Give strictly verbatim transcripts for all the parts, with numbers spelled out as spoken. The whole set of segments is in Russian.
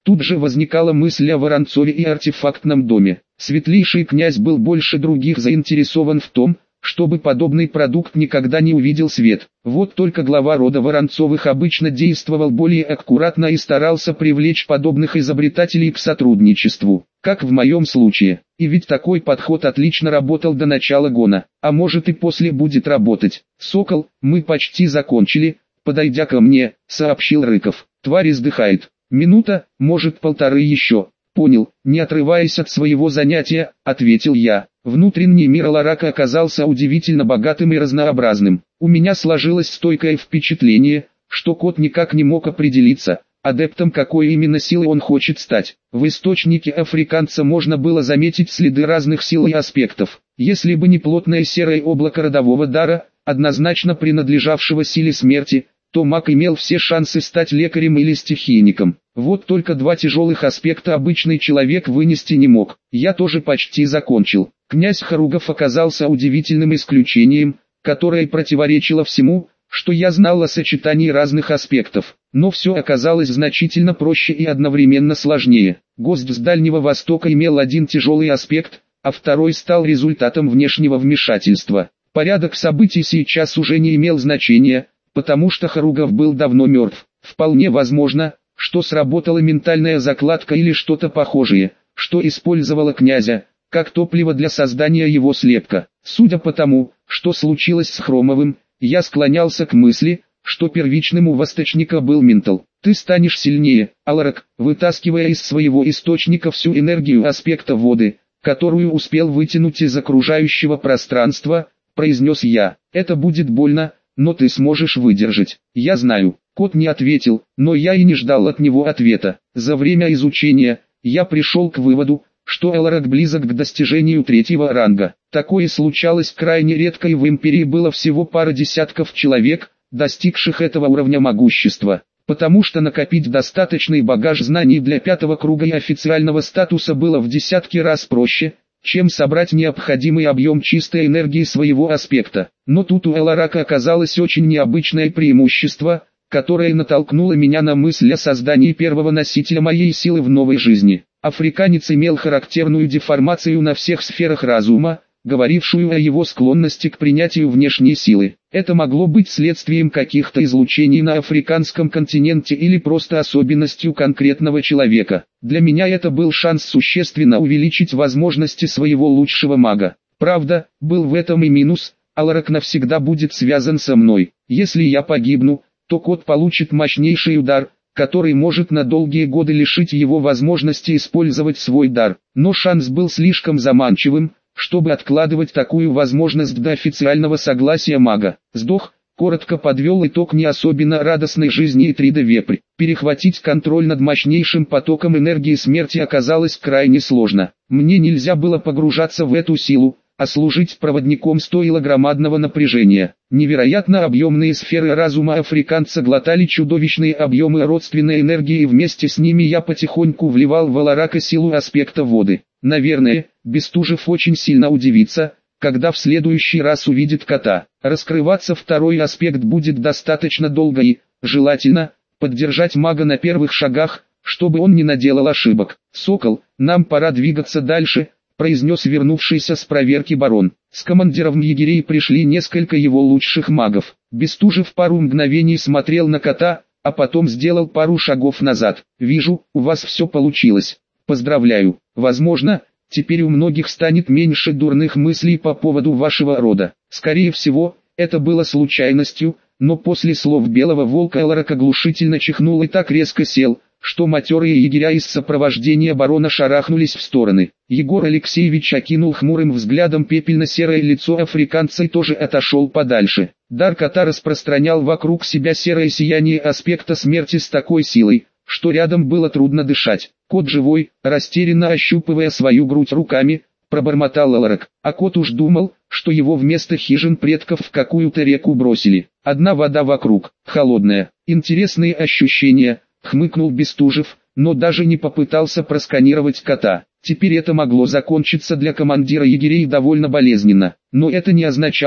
Тут же возникала мысль о Воронцове и артефактном доме. Светлейший князь был больше других заинтересован в том, чтобы подобный продукт никогда не увидел свет. Вот только глава рода Воронцовых обычно действовал более аккуратно и старался привлечь подобных изобретателей к сотрудничеству, как в моем случае. И ведь такой подход отлично работал до начала гона, а может и после будет работать. «Сокол, мы почти закончили», подойдя ко мне, сообщил Рыков. «Тварь издыхает. Минута, может полторы еще». «Понял», не отрываясь от своего занятия, ответил я. Внутренний мир Аларака оказался удивительно богатым и разнообразным. У меня сложилось стойкое впечатление, что кот никак не мог определиться, адептом какой именно силы он хочет стать. В источнике африканца можно было заметить следы разных сил и аспектов. Если бы не плотное серое облако родового дара, однозначно принадлежавшего силе смерти, то маг имел все шансы стать лекарем или стихийником. Вот только два тяжелых аспекта обычный человек вынести не мог. Я тоже почти закончил. Князь Харугов оказался удивительным исключением, которое противоречило всему, что я знал о сочетании разных аспектов. Но все оказалось значительно проще и одновременно сложнее. Гость с Дальнего Востока имел один тяжелый аспект, а второй стал результатом внешнего вмешательства. Порядок событий сейчас уже не имел значения, потому что Харугов был давно мертв. Вполне возможно, что сработала ментальная закладка или что-то похожее, что использовало князя, как топливо для создания его слепка. Судя по тому, что случилось с Хромовым, я склонялся к мысли, что первичным у Восточника был ментал. «Ты станешь сильнее, Аларак», вытаскивая из своего источника всю энергию аспекта воды, которую успел вытянуть из окружающего пространства, произнес я. «Это будет больно, но ты сможешь выдержать». «Я знаю». Кот не ответил, но я и не ждал от него ответа. За время изучения, я пришел к выводу, что Аларак близок к достижению третьего ранга. Такое случалось крайне редко, и в Империи было всего пара десятков человек, достигших этого уровня могущества. Потому что накопить достаточный багаж знаний для пятого круга и официального статуса было в десятки раз проще, чем собрать необходимый объем чистой энергии своего аспекта. Но тут у Аларака оказалось очень необычное преимущество, которое натолкнуло меня на мысль о создании первого носителя моей силы в новой жизни. Африканец имел характерную деформацию на всех сферах разума, говорившую о его склонности к принятию внешней силы. Это могло быть следствием каких-то излучений на африканском континенте или просто особенностью конкретного человека. Для меня это был шанс существенно увеличить возможности своего лучшего мага. Правда, был в этом и минус: Аларак навсегда будет связан со мной. Если я погибну, то кот получит мощнейший удар, который может на долгие годы лишить его возможности использовать свой дар. Но шанс был слишком заманчивым, чтобы откладывать такую возможность до официального согласия мага. Сдох, коротко подвел итог не особенно радостной жизни и три дэ вепрь. Перехватить контроль над мощнейшим потоком энергии смерти оказалось крайне сложно. Мне нельзя было погружаться в эту силу, а служить проводником стоило громадного напряжения. Невероятно объемные сферы разума африканца глотали чудовищные объемы родственной энергии, и вместе с ними я потихоньку вливал в Аларака силу аспекта воды. Наверное, Бестужев очень сильно удивится, когда в следующий раз увидит кота. Раскрываться второй аспект будет достаточно долго и, желательно, поддержать мага на первых шагах, чтобы он не наделал ошибок. «Сокол, нам пора двигаться дальше», произнес вернувшийся с проверки барон. С командиром егерей пришли несколько его лучших магов. Бестужев пару мгновений смотрел на кота, а потом сделал пару шагов назад. «Вижу, у вас все получилось. Поздравляю. Возможно, теперь у многих станет меньше дурных мыслей по поводу вашего рода. Скорее всего, это было случайностью, но после слов Белого Волка Аларак оглушительно чихнул и так резко сел, что матерые егеря из сопровождения барона шарахнулись в стороны. Егор Алексеевич окинул хмурым взглядом пепельно-серое лицо африканца и тоже отошел подальше. Дар кота распространял вокруг себя серое сияние аспекта смерти с такой силой, что рядом было трудно дышать. «Кот живой», растерянно ощупывая свою грудь руками, пробормотал Аларак. А кот уж думал, что его вместо хижин предков в какую-то реку бросили. Одна вода вокруг, холодная. Интересные ощущения, хмыкнул Бестужев, но даже не попытался просканировать кота. Теперь это могло закончиться для командира егерей довольно болезненно. Но это не означало,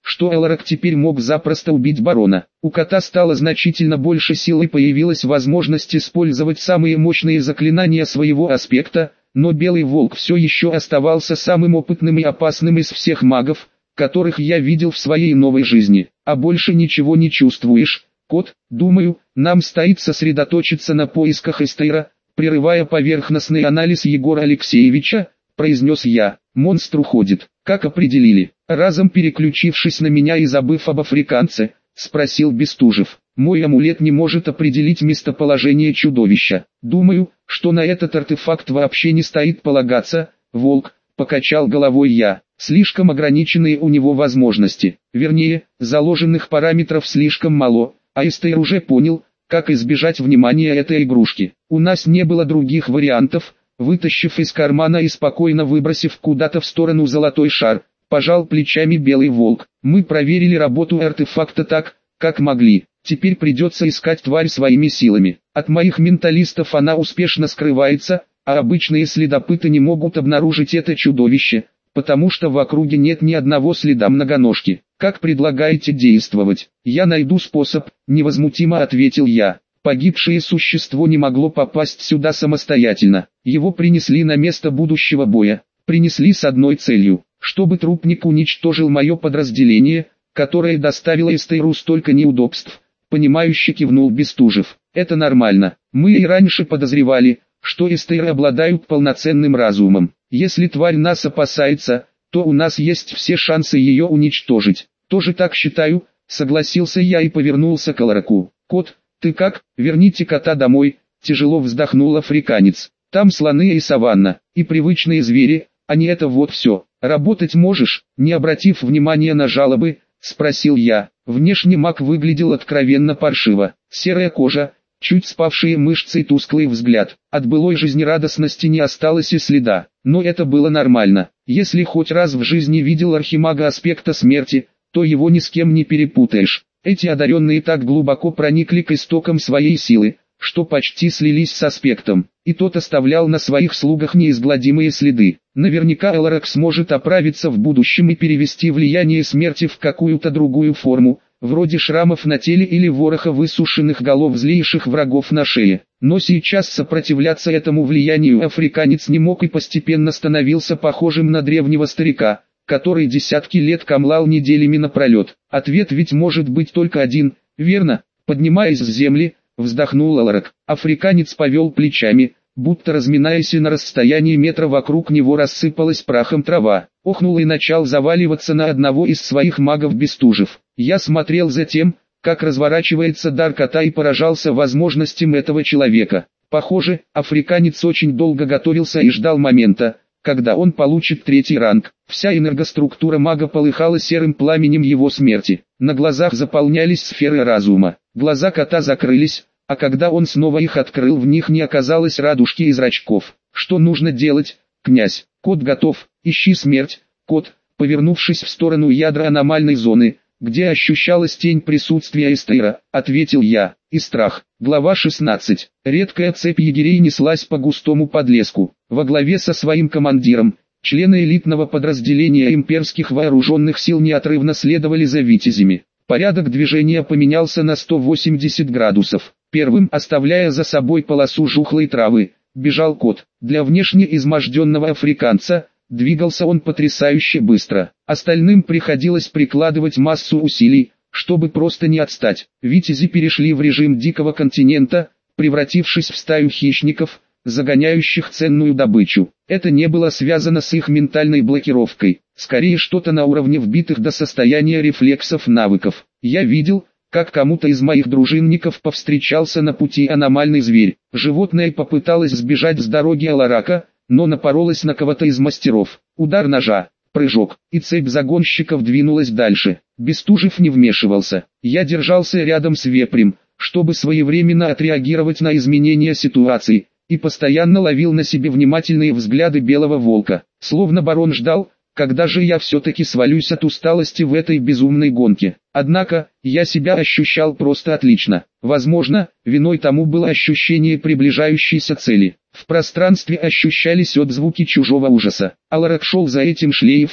что Элрак теперь мог запросто убить барона. У кота стало значительно больше сил и появилась возможность использовать самые мощные заклинания своего аспекта, но Белый Волк все еще оставался самым опытным и опасным из всех магов, которых я видел в своей новой жизни. А больше ничего не чувствуешь, кот? Думаю, нам стоит сосредоточиться на поисках Эстейра, прерывая поверхностный анализ Егора Алексеевича, произнес я. Монстр уходит. Как определили? Разом переключившись на меня и забыв об африканце, спросил Бестужев. Мой амулет не может определить местоположение чудовища. Думаю, что на этот артефакт вообще не стоит полагаться. Волк, покачал головой я. Слишком ограниченные у него возможности. Вернее, заложенных параметров слишком мало, а Эстейр уже понял, как избежать внимания этой игрушки. У нас не было других вариантов. Вытащив из кармана и спокойно выбросив куда-то в сторону золотой шар, пожал плечами Белый Волк. Мы проверили работу артефакта так, как могли. Теперь придется искать тварь своими силами. От моих менталистов она успешно скрывается, а обычные следопыты не могут обнаружить это чудовище, потому что в округе нет ни одного следа многоножки. Как предлагаете действовать? Я найду способ, невозмутимо ответил я. Погибшее существо не могло попасть сюда самостоятельно. Его принесли на место будущего боя. Принесли с одной целью, чтобы трупник уничтожил мое подразделение, которое доставило Эстейру столько неудобств. Понимающе кивнул Бестужев. Это нормально. Мы и раньше подозревали, что Эстейры обладают полноценным разумом. Если тварь нас опасается, то у нас есть все шансы ее уничтожить. Тоже так считаю, согласился я и повернулся к Элраку. Кот, ты как? Верните кота домой, тяжело вздохнул африканец. Там слоны и саванна, и привычные звери, а не это вот все. Работать можешь? Не обратив внимания на жалобы, спросил я. Внешне маг выглядел откровенно паршиво. Серая кожа, чуть спавшие мышцы и тусклый взгляд. От былой жизнерадостности не осталось и следа. Но это было нормально. Если хоть раз в жизни видел архимага аспекта смерти, то его ни с кем не перепутаешь. Эти одаренные так глубоко проникли к истокам своей силы, что почти слились с аспектом, и тот оставлял на своих слугах неизгладимые следы. Наверняка Элрак сможет оправиться в будущем и перевести влияние смерти в какую-то другую форму, вроде шрамов на теле или вороха высушенных голов злейших врагов на шее. Но сейчас сопротивляться этому влиянию африканец не мог и постепенно становился похожим на древнего старика, который десятки лет камлал неделями напролет. Ответ ведь может быть только один, верно? Поднимаясь с земли, вздохнул Элрак. Африканец повел плечами, будто разминаясь, и на расстоянии метра вокруг него рассыпалась прахом трава. Охнул и начал заваливаться на одного из своих магов Бестужев. Я смотрел за тем, как разворачивается дар кота, и поражался возможностям этого человека. Похоже, африканец очень долго готовился и ждал момента, когда он получит третий ранг. Вся энергоструктура мага полыхала серым пламенем его смерти. На глазах заполнялись сферы разума. Глаза кота закрылись, а когда он снова их открыл, в них не оказалось радужки и зрачков. Что нужно делать, князь? Кот готов, ищи смерть. Кот, повернувшись в сторону ядра аномальной зоны, где ощущалась тень присутствия Эстейра, ответил я. И страх. Глава шестнадцать. Редкая цепь егерей неслась по густому подлеску. Во главе со своим командиром, члены элитного подразделения имперских вооруженных сил неотрывно следовали за витязями. Порядок движения поменялся на сто восемьдесят градусов. Первым, оставляя за собой полосу жухлой травы, бежал кот. Для внешне изможденного африканца, двигался он потрясающе быстро. Остальным приходилось прикладывать массу усилий, чтобы просто не отстать. Витязи перешли в режим дикого континента, превратившись в стаю хищников, загоняющих ценную добычу. Это не было связано с их ментальной блокировкой, скорее что-то на уровне вбитых до состояния рефлексов навыков. Я видел, как кому-то из моих дружинников повстречался на пути аномальный зверь. Животное попыталось сбежать с дороги Элрака, но напоролось на кого-то из мастеров. Удар ножа, прыжок, и цепь загонщиков двинулась дальше. Бестужев не вмешивался. Я держался рядом с вепрем, чтобы своевременно отреагировать на изменения ситуации, и постоянно ловил на себе внимательные взгляды Белого Волка. Словно барон ждал, когда же я все-таки свалюсь от усталости в этой безумной гонке. Однако, я себя ощущал просто отлично. Возможно, виной тому было ощущение приближающейся цели. В пространстве ощущались отзвуки чужого ужаса. Элрак шел за этим шлейфом,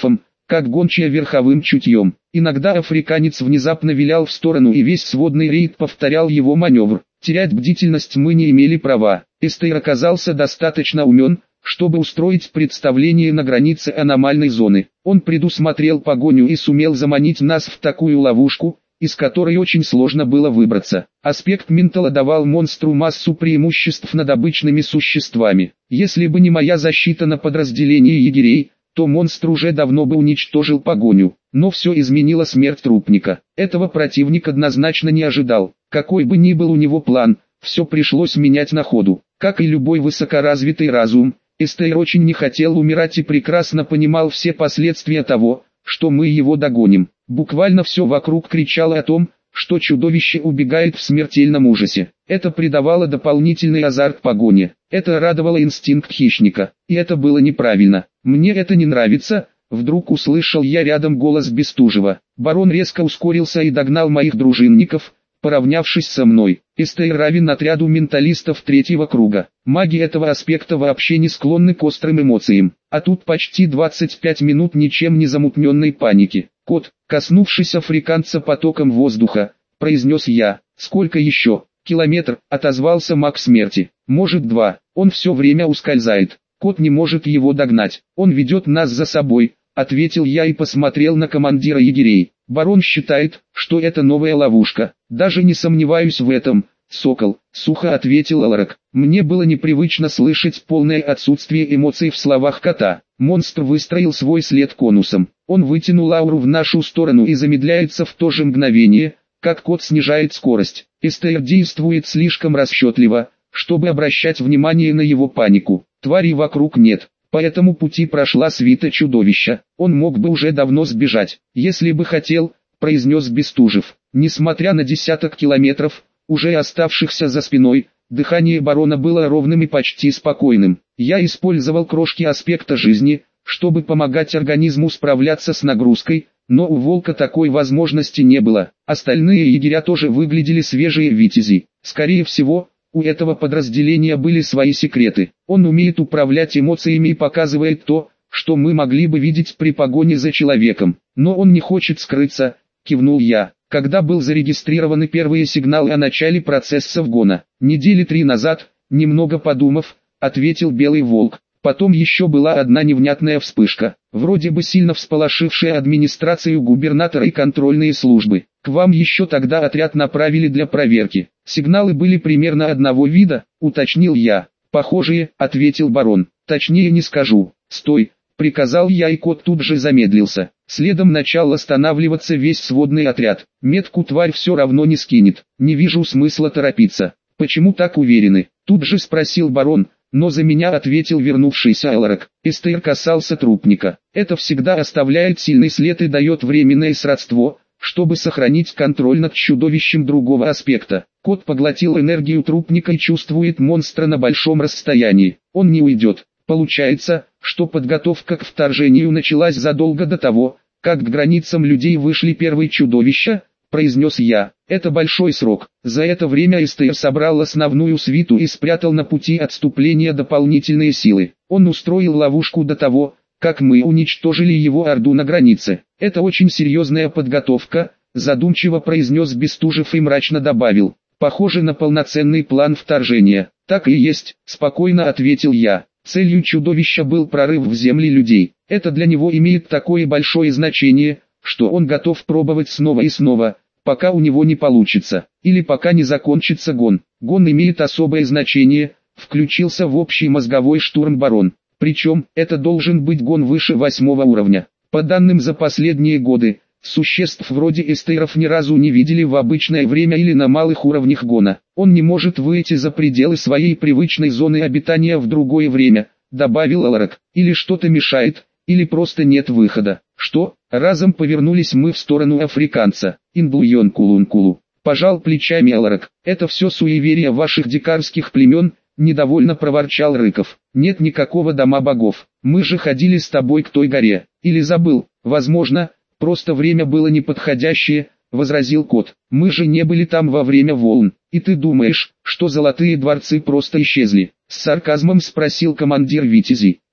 как гончая верховым чутьем. Иногда африканец внезапно вилял в сторону, и весь сводный рейд повторял его маневр. Терять бдительность мы не имели права. Эстейр оказался достаточно умен, чтобы устроить представление на границе аномальной зоны. Он предусмотрел погоню и сумел заманить нас в такую ловушку, из которой очень сложно было выбраться. Аспект ментала давал монстру массу преимуществ над обычными существами. Если бы не моя защита на подразделение егерей, то монстр уже давно бы уничтожил погоню. Но все изменило смерть трупника. Этого противник однозначно не ожидал. Какой бы ни был у него план, все пришлось менять на ходу. Как и любой высокоразвитый разум, Эстейр очень не хотел умирать и прекрасно понимал все последствия того, что мы его догоним. Буквально все вокруг кричало о том, что чудовище убегает в смертельном ужасе. Это придавало дополнительный азарт погоне. Это радовало инстинкт хищника. И это было неправильно. «Мне это не нравится», — вдруг услышал я рядом голос Бестужева. Барон резко ускорился и догнал моих дружинников, поравнявшись со мной. Эстейр равен отряду менталистов третьего круга. Маги этого аспекта вообще не склонны к острым эмоциям. А тут почти двадцать пять минут ничем не замутненной паники. «Кот», коснувшись африканца потоком воздуха, произнес я. «Сколько еще?» «Километр», отозвался маг смерти. «Может два». «Он все время ускользает. Кот не может его догнать. Он ведет нас за собой», ответил я и посмотрел на командира егерей. «Барон считает, что это новая ловушка». «Даже не сомневаюсь в этом, сокол», сухо ответил Аларак. Мне было непривычно слышать полное отсутствие эмоций в словах кота. Монстр выстроил свой след конусом. Он вытянул ауру в нашу сторону и замедляется в то же мгновение, как кот снижает скорость. Эстейр действует слишком расчетливо, чтобы обращать внимание на его панику. Тварей вокруг нет. По этому пути прошла свита чудовища. Он мог бы уже давно сбежать, если бы хотел, произнес Бестужев. Несмотря на десяток километров, уже оставшихся за спиной, дыхание барона было ровным и почти спокойным. Я использовал крошки аспекта жизни, чтобы помогать организму справляться с нагрузкой, но у волка такой возможности не было. Остальные егеря тоже выглядели свежие витязи. Скорее всего, у этого подразделения были свои секреты. Он умеет управлять эмоциями и показывает то, что мы могли бы видеть при погоне за человеком. Но он не хочет скрыться, кивнул я. Когда был зарегистрированы первые сигналы о начале процесса вгона? Недели три назад, немного подумав, ответил Белый Волк. Потом еще была одна невнятная вспышка, вроде бы сильно всполошившая администрацию губернатора и контрольные службы. К вам еще тогда отряд направили для проверки. Сигналы были примерно одного вида, уточнил я. Похожие, ответил барон. Точнее не скажу. Стой, приказал я, и кот тут же замедлился. Следом начал останавливаться весь сводный отряд. Метку тварь все равно не скинет. Не вижу смысла торопиться. Почему так уверены? Тут же спросил барон. Но за меня ответил вернувшийся Аларак. Эстейр касался трупника. Это всегда оставляет сильный след и дает временное сродство, чтобы сохранить контроль над чудовищем другого аспекта. Кот поглотил энергию трупника и чувствует монстра на большом расстоянии. Он не уйдет. Получается, что подготовка к вторжению началась задолго до того, как к границам людей вышли первые чудовища, произнес я. Это большой срок. За это время Эстейр собрал основную свиту и спрятал на пути отступления дополнительные силы. Он устроил ловушку до того, как мы уничтожили его орду на границе. Это очень серьезная подготовка, задумчиво произнес Бестужев и мрачно добавил. Похоже на полноценный план вторжения. Так и есть, спокойно ответил я. Целью чудовища был прорыв в земли людей. Это для него имеет такое большое значение, что он готов пробовать снова и снова, пока у него не получится, или пока не закончится гон. Гон имеет особое значение, включился в общий мозговой штурм барон. Причем, это должен быть гон выше восьмого уровня. По данным за последние годы, существ вроде эстейров ни разу не видели в обычное время или на малых уровнях гона. Он не может выйти за пределы своей привычной зоны обитания в другое время, добавил Аларак. Или что-то мешает, или просто нет выхода. Что? Разом повернулись мы в сторону африканца. Инблуйон-кулункулу. Пожал плечами Аларак. Это все суеверия ваших дикарских племен, недовольно проворчал Рыков. Нет никакого дома богов. Мы же ходили с тобой к той горе. Или забыл? Возможно, просто время было неподходящее, возразил кот. Мы же не были там во время волн. И ты думаешь, что золотые дворцы просто исчезли? С сарказмом спросил командир Витязей.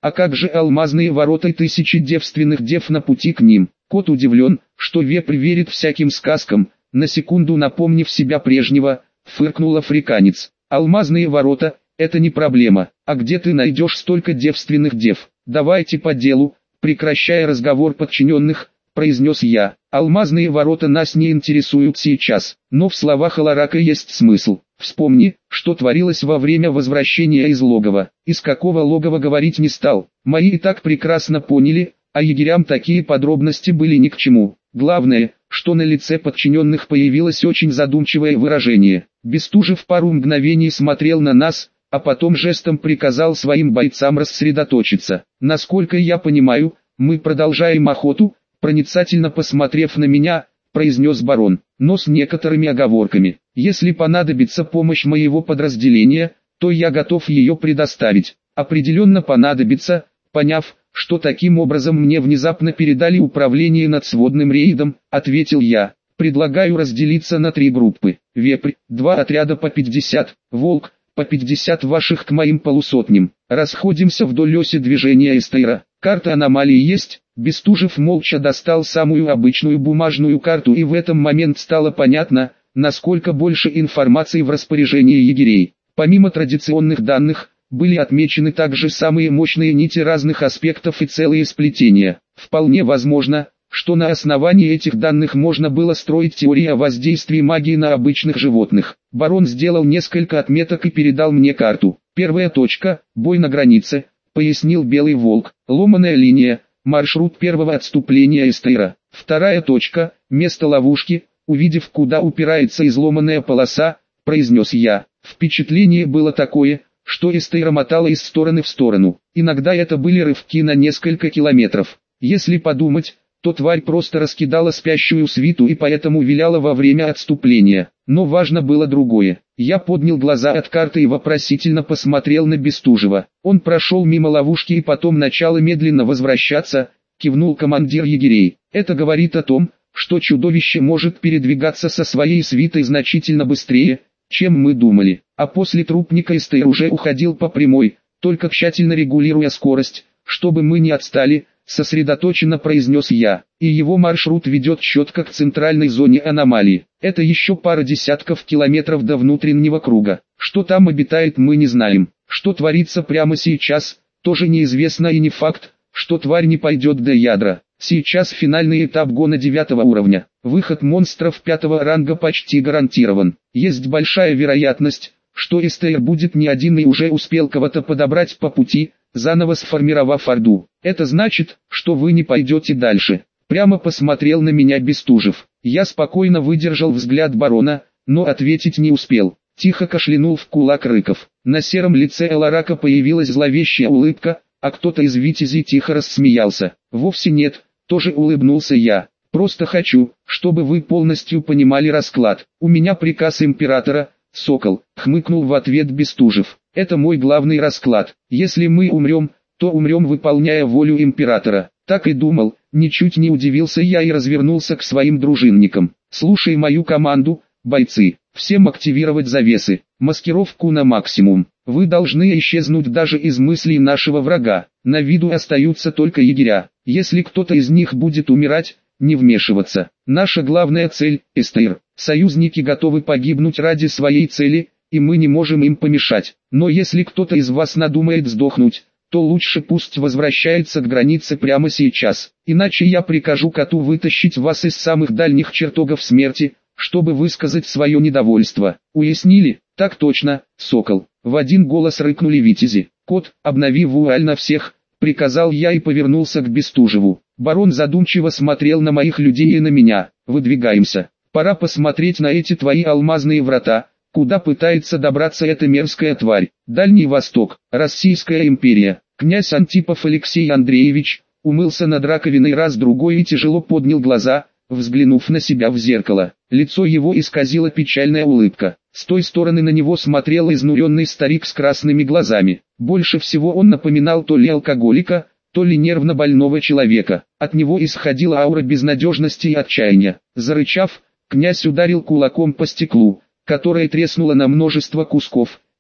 А как же алмазные ворота и тысячи девственных дев на пути к ним? Кот удивлен, что вепрь верит всяким сказкам, на секунду напомнив себя прежнего, фыркнул африканец. Алмазные ворота – это не проблема, а где ты найдешь столько девственных дев? Давайте по делу, прекращая разговор подчиненных, произнес я. Алмазные ворота нас не интересуют сейчас, но в словах Аларака есть смысл. Вспомни, что творилось во время возвращения из логова. Из какого логова говорить не стал. Мои и так прекрасно поняли, а егерям такие подробности были ни к чему. Главное, что на лице подчиненных появилось очень задумчивое выражение. Бестужев пару мгновений смотрел на нас, а потом жестом приказал своим бойцам рассредоточиться. Насколько я понимаю, мы продолжаем охоту, проницательно посмотрев на меня, произнес барон, но с некоторыми оговорками. Если понадобится помощь моего подразделения, то я готов ее предоставить. Определенно понадобится, поняв, что таким образом мне внезапно передали управление над сводным рейдом, ответил я. Предлагаю разделиться на три группы. Вепрь, два отряда по пятьдесят, Волк, по пятьдесят ваших к моим полусотням. Расходимся вдоль оси движения Эстейра. Карта аномалии есть? Бестужев молча достал самую обычную бумажную карту, и в этом момент стало понятно, насколько больше информации в распоряжении егерей. Помимо традиционных данных, были отмечены также самые мощные нити разных аспектов и целые сплетения. Вполне возможно, что на основании этих данных можно было строить теории о воздействии магии на обычных животных. Барон сделал несколько отметок и передал мне карту. Первая точка – бой на границе, пояснил Белый Волк, ломаная линия, маршрут первого отступления Эстейра. Вторая точка – место ловушки, увидев, куда упирается изломанная полоса, произнес я. Впечатление было такое, что Эстейра мотала из стороны в сторону. Иногда это были рывки на несколько километров. Если подумать, то тварь просто раскидала спящую свиту и поэтому виляла во время отступления. Но важно было другое. Я поднял глаза от карты и вопросительно посмотрел на Бестужева. Он прошел мимо ловушки и потом начал медленно возвращаться, кивнул командир егерей. Это говорит о том, что чудовище может передвигаться со своей свитой значительно быстрее, чем мы думали. А после трупника Эстейр уже уходил по прямой, только тщательно регулируя скорость, чтобы мы не отстали, сосредоточенно произнес я, и его маршрут ведет четко к центральной зоне аномалии. Это еще пара десятков километров до внутреннего круга. Что там обитает, мы не знаем. Что творится прямо сейчас, тоже неизвестно, и не факт, что тварь не пойдет до ядра. Сейчас финальный этап гона девятого уровня. Выход монстров пятого ранга почти гарантирован. Есть большая вероятность, что Эстейр будет не один и уже успел кого-то подобрать по пути, заново сформировав орду. Это значит, что вы не пойдете дальше. Прямо посмотрел на меня Бестужев. Я спокойно выдержал взгляд барона, но ответить не успел. Тихо кашлянул в кулак Рыков. На сером лице Аларака появилась зловещая улыбка, а кто-то из витязей тихо рассмеялся. Вовсе нет, тоже улыбнулся я. Просто хочу, чтобы вы полностью понимали расклад. У меня приказ императора, Сокол, хмыкнул в ответ Бестужев. Это мой главный расклад. Если мы умрем, то умрем, выполняя волю императора. Так и думал, ничуть не удивился я и развернулся к своим дружинникам. Слушай мою команду, бойцы. Всем активировать завесы, маскировку на максимум. Вы должны исчезнуть даже из мыслей нашего врага. На виду остаются только егеря. Если кто-то из них будет умирать, не вмешиваться. Наша главная цель – Эстейр. Союзники готовы погибнуть ради своей цели, и мы не можем им помешать. Но если кто-то из вас надумает сдохнуть, то лучше пусть возвращается к границе прямо сейчас. Иначе я прикажу коту вытащить вас из самых дальних чертогов смерти, чтобы высказать свое недовольство. Уяснили? Так точно, Сокол. В один голос рыкнули витязи. Кот, обнови вуаль на всех, приказал я и повернулся к Бестужеву. Барон задумчиво смотрел на моих людей и на меня. Выдвигаемся. Пора посмотреть на эти твои алмазные врата, куда пытается добраться эта мерзкая тварь. Дальний Восток, Российская империя. Князь Антипов Алексей Андреевич умылся над раковиной раз-другой и тяжело поднял глаза, взглянув на себя в зеркало. Лицо его исказила печальная улыбка. С той стороны на него смотрел изнуренный старик с красными глазами. Больше всего он напоминал то ли алкоголика, то ли нервно больного человека. От него исходила аура безнадежности и отчаяния. Зарычав, князь ударил кулаком по стеклу, которое треснуло на множество кусков,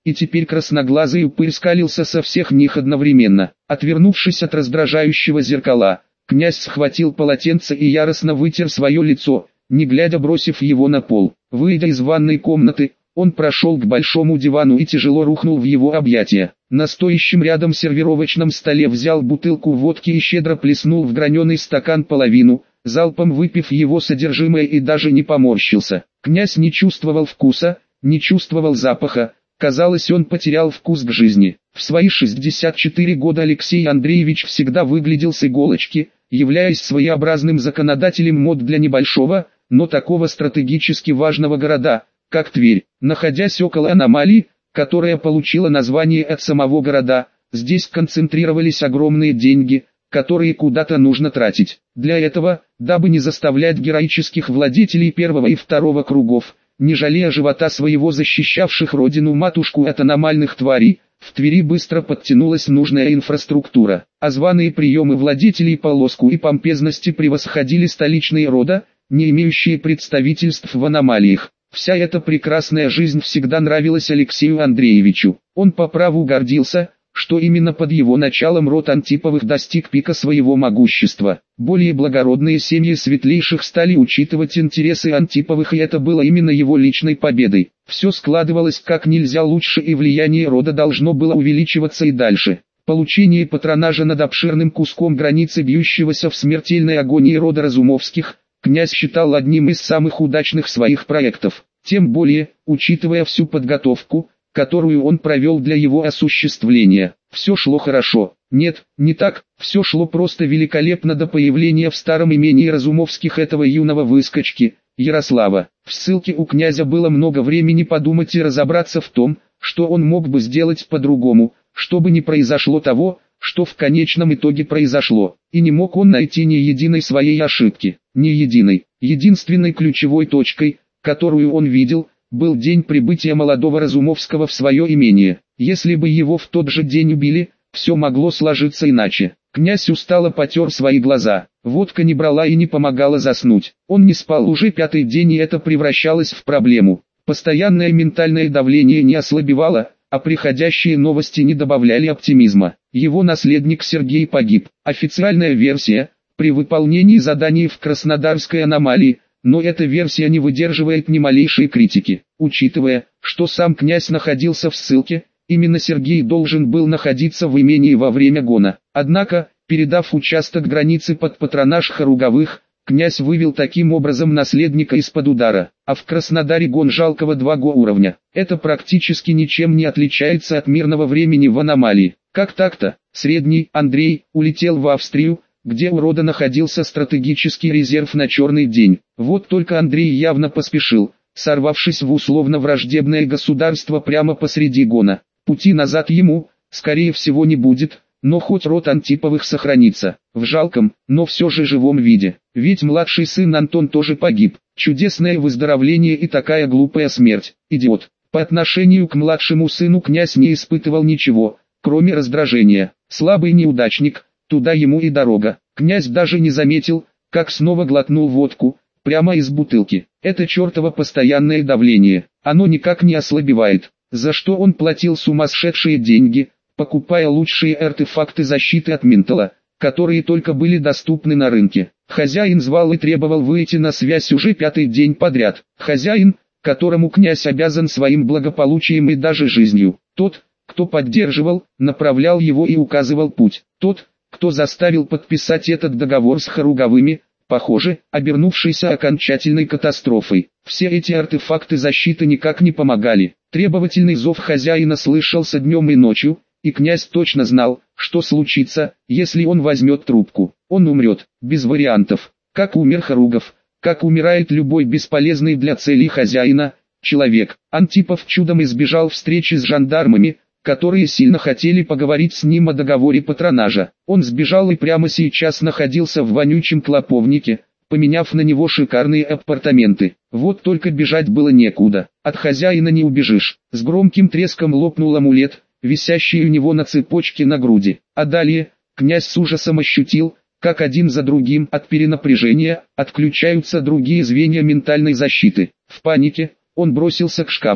и теперь красноглазый упырь скалился со всех них одновременно. Отвернувшись от раздражающего зеркала, князь схватил полотенце и яростно вытер свое лицо, не глядя бросив его на пол. Выйдя из ванной комнаты, он прошел к большому дивану и тяжело рухнул в его объятия. На стоящем рядом сервировочном столе взял бутылку водки и щедро плеснул в граненый стакан половину, залпом выпив его содержимое, и даже не поморщился. Князь не чувствовал вкуса, не чувствовал запаха, казалось, он потерял вкус к жизни. В свои шестьдесят четыре года Алексей Андреевич всегда выглядел с иголочки, являясь своеобразным законодателем мод для небольшого, но такого стратегически важного города, как Тверь. Находясь около аномалии, которая получила название от самого города, здесь концентрировались огромные деньги, которые куда-то нужно тратить. Для этого, дабы не заставлять героических владетелей первого и второго кругов, не жалея живота своего защищавших родину-матушку от аномальных тварей, в Твери быстро подтянулась нужная инфраструктура, а званые приемы владетелей по лоску и помпезности превосходили столичные рода, не имеющие представительств в аномалиях. Вся эта прекрасная жизнь всегда нравилась Алексею Андреевичу. Он по праву гордился, что именно под его началом род Антиповых достиг пика своего могущества. Более благородные семьи светлейших стали учитывать интересы Антиповых, и это было именно его личной победой. Все складывалось как нельзя лучше, и влияние рода должно было увеличиваться и дальше. Получение патронажа над обширным куском границы бьющегося в смертельной агонии рода Разумовских, князь считал одним из самых удачных своих проектов. Тем более, учитывая всю подготовку, которую он провел для его осуществления. Все шло хорошо. Нет, не так, все шло просто великолепно до появления в старом имении Разумовских этого юного выскочки, Ярослава. В ссылке у князя было много времени подумать и разобраться в том, что он мог бы сделать по-другому, чтобы не произошло того, что в конечном итоге произошло. И не мог он найти ни единой своей ошибки, ни единой. Единственной ключевой точкой, которую он видел, был день прибытия молодого Разумовского в свое имение. Если бы его в тот же день убили, все могло сложиться иначе. Князь устало потер свои глаза. Водка не брала и не помогала заснуть. Он не спал уже пятый день, и это превращалось в проблему. Постоянное ментальное давление не ослабевало, а приходящие новости не добавляли оптимизма. Его наследник Сергей погиб. Официальная версия – при выполнении заданий в Краснодарской аномалии, но эта версия не выдерживает ни малейшей критики. Учитывая, что сам князь находился в ссылке, именно Сергей должен был находиться в имении во время гона. Однако, передав участок границы под патронаж Хоруговых, князь вывел таким образом наследника из-под удара. А в Краснодаре гон жалкого два го уровня. Это практически ничем не отличается от мирного времени в аномалии. Как так-то? Средний Андрей улетел в Австрию, где у рода находился стратегический резерв на черный день. Вот только Андрей явно поспешил, сорвавшись в условно-враждебное государство прямо посреди гона. Пути назад ему, скорее всего, не будет, но хоть род Антиповых сохранится, в жалком, но все же живом виде. Ведь младший сын Антон тоже погиб. Чудесное выздоровление и такая глупая смерть. Идиот. По отношению к младшему сыну князь не испытывал ничего, кроме раздражения. Слабый неудачник, туда ему и дорога. Князь даже не заметил, как снова глотнул водку, прямо из бутылки. Это чертово постоянное давление, оно никак не ослабевает. За что он платил сумасшедшие деньги, покупая лучшие артефакты защиты от ментала, которые только были доступны на рынке. Хозяин звал и требовал выйти на связь уже пятый день подряд. Хозяин, которому князь обязан своим благополучием и даже жизнью. Тот, кто поддерживал, направлял его и указывал путь. Тот, кто заставил подписать этот договор с Хоруговыми, похоже, обернувшийся окончательной катастрофой. Все эти артефакты защиты никак не помогали. Требовательный зов хозяина слышался днем и ночью, и князь точно знал, что случится, если он возьмет трубку. Он умрет, без вариантов, как умер Хоругов, как умирает любой бесполезный для целей хозяина человек. Антипов чудом избежал встречи с жандармами, которые сильно хотели поговорить с ним о договоре патронажа. Он сбежал и прямо сейчас находился в вонючем клоповнике, поменяв на него шикарные апартаменты. Вот только бежать было некуда. От хозяина не убежишь. С громким треском лопнул амулет, висящий у него на цепочке на груди. А далее, князь с ужасом ощутил, как один за другим от перенапряжения отключаются другие звенья ментальной защиты. В панике, он бросился к шкафу,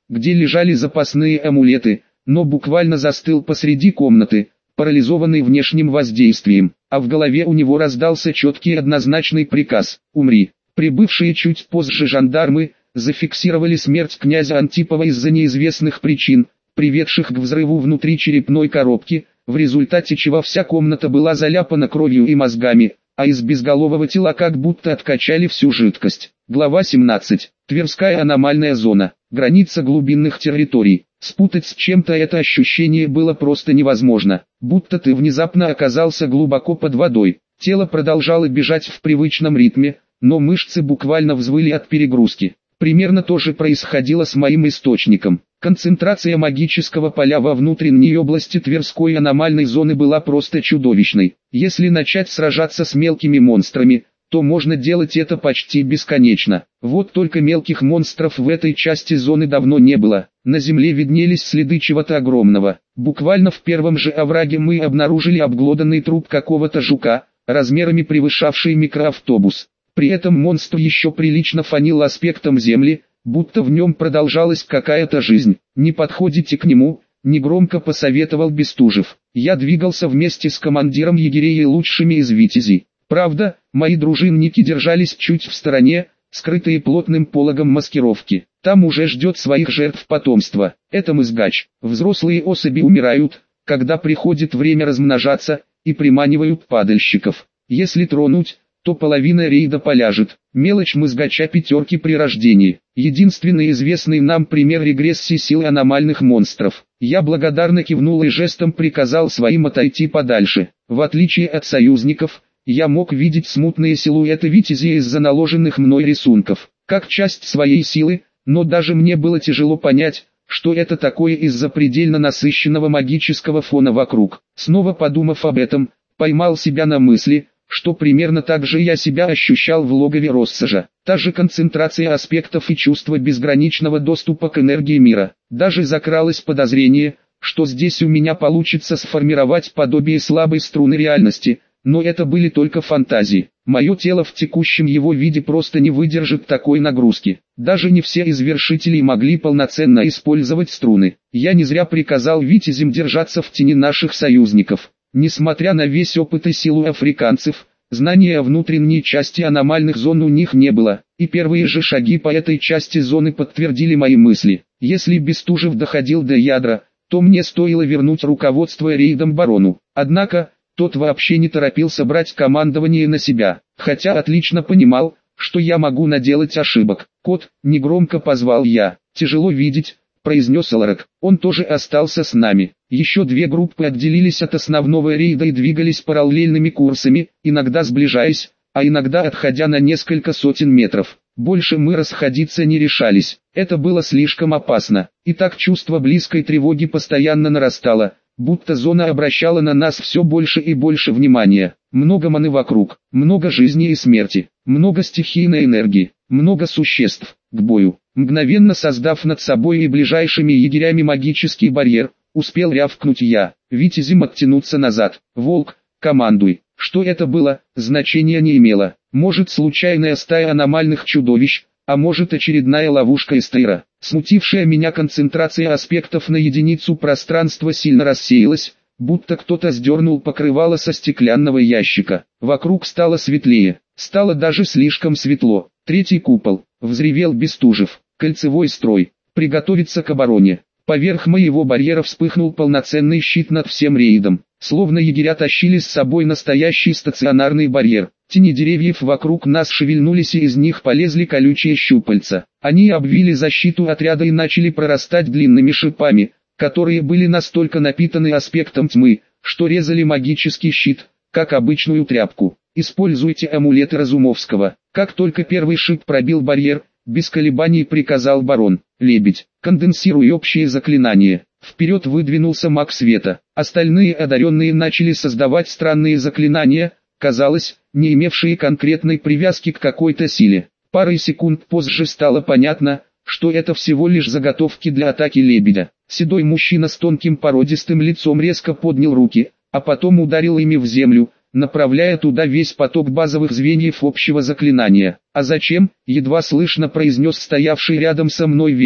где лежали запасные амулеты, но буквально застыл посреди комнаты, парализованный внешним воздействием, а в голове у него раздался четкий и однозначный приказ «Умри». Прибывшие чуть позже жандармы зафиксировали смерть князя Антипова из-за неизвестных причин, приведших к взрыву внутри черепной коробки, в результате чего вся комната была заляпана кровью и мозгами, а из безголового тела как будто откачали всю жидкость. Глава семнадцать. Тверская аномальная зона. Граница глубинных территорий. Спутать с чем-то это ощущение было просто невозможно, будто ты внезапно оказался глубоко под водой. Тело продолжало бежать в привычном ритме, но мышцы буквально взвыли от перегрузки. Примерно то же происходило с моим источником. Концентрация магического поля во внутренней области Тверской аномальной зоны была просто чудовищной. Если начать сражаться с мелкими монстрами, то можно делать это почти бесконечно. Вот только мелких монстров в этой части зоны давно не было. На земле виднелись следы чего-то огромного. Буквально в первом же овраге мы обнаружили обглоданный труп какого-то жука, размерами превышавший микроавтобус. При этом монстр еще прилично фанил аспектом земли, будто в нем продолжалась какая-то жизнь. «Не подходите к нему», — негромко посоветовал Бестужев. Я двигался вместе с командиром егерей и лучшими из витязей. Правда, мои дружинники держались чуть в стороне, скрытые плотным пологом маскировки. Там уже ждет своих жертв потомство. Это мызгач. Взрослые особи умирают, когда приходит время размножаться, и приманивают падальщиков. Если тронуть, то половина рейда поляжет. Мелочь мызгача пятерки при рождении. Единственный известный нам пример регрессии сил аномальных монстров. Я благодарно кивнул и жестом приказал своим отойти подальше. В отличие от союзников, я мог видеть смутные силуэты витязей из-за наложенных мной рисунков, как часть своей силы, но даже мне было тяжело понять, что это такое из-за предельно насыщенного магического фона вокруг. Снова подумав об этом, поймал себя на мысли, что примерно так же я себя ощущал в логове Россажа. Та же концентрация аспектов и чувство безграничного доступа к энергии мира. Даже закралось подозрение, что здесь у меня получится сформировать подобие слабой струны реальности, но это были только фантазии. Мое тело в текущем его виде просто не выдержит такой нагрузки. Даже не все из вершителей могли полноценно использовать струны. Я не зря приказал витязям держаться в тени наших союзников. Несмотря на весь опыт и силу африканцев, знания о внутренней части аномальных зон у них не было, и первые же шаги по этой части зоны подтвердили мои мысли. Если Бестужев доходил до ядра, то мне стоило вернуть руководство рейдом барону. Однако, тот вообще не торопился брать командование на себя, хотя отлично понимал, что я могу наделать ошибок. «Кот», — негромко позвал я. «Тяжело видеть», — произнес Аларак. Он тоже остался с нами. Еще две группы отделились от основного рейда и двигались параллельными курсами, иногда сближаясь, а иногда отходя на несколько сотен метров. Больше мы расходиться не решались. Это было слишком опасно. И так чувство близкой тревоги постоянно нарастало, будто зона обращала на нас все больше и больше внимания. Много маны вокруг, много жизни и смерти, много стихийной энергии, много существ. К бою. Мгновенно создав над собой и ближайшими егерями магический барьер, успел рявкнуть я. Витязем оттянуться назад. «Волк, командуй». Что это было, значения не имело. Может, случайная стая аномальных чудовищ, а может, очередная ловушка Эстейра. Смутившая меня концентрация аспектов на единицу пространства сильно рассеялась, будто кто-то сдернул покрывало со стеклянного ящика. Вокруг стало светлее, стало даже слишком светло. Третий купол. Взревел Бестужев. Кольцевой строй. Приготовиться к обороне. Поверх моего барьера вспыхнул полноценный щит над всем рейдом. Словно егеря тащили с собой настоящий стационарный барьер. Тени деревьев вокруг нас шевельнулись, и из них полезли колючие щупальца. Они обвили защиту отряда и начали прорастать длинными шипами, которые были настолько напитаны аспектом тьмы, что резали магический щит, как обычную тряпку. Используйте амулеты Разумовского. Как только первый шип пробил барьер, без колебаний приказал барон. Лебедь, конденсируй общее заклинание. Вперед выдвинулся маг света. Остальные одаренные начали создавать странные заклинания, казалось, не имевшие конкретной привязки к какой-то силе. Парой секунд позже стало понятно, что это всего лишь заготовки для атаки лебедя. Седой мужчина с тонким породистым лицом резко поднял руки, а потом ударил ими в землю, направляя туда весь поток базовых звеньев общего заклинания. «А зачем?» — едва слышно произнес стоявший рядом со мной вепрь,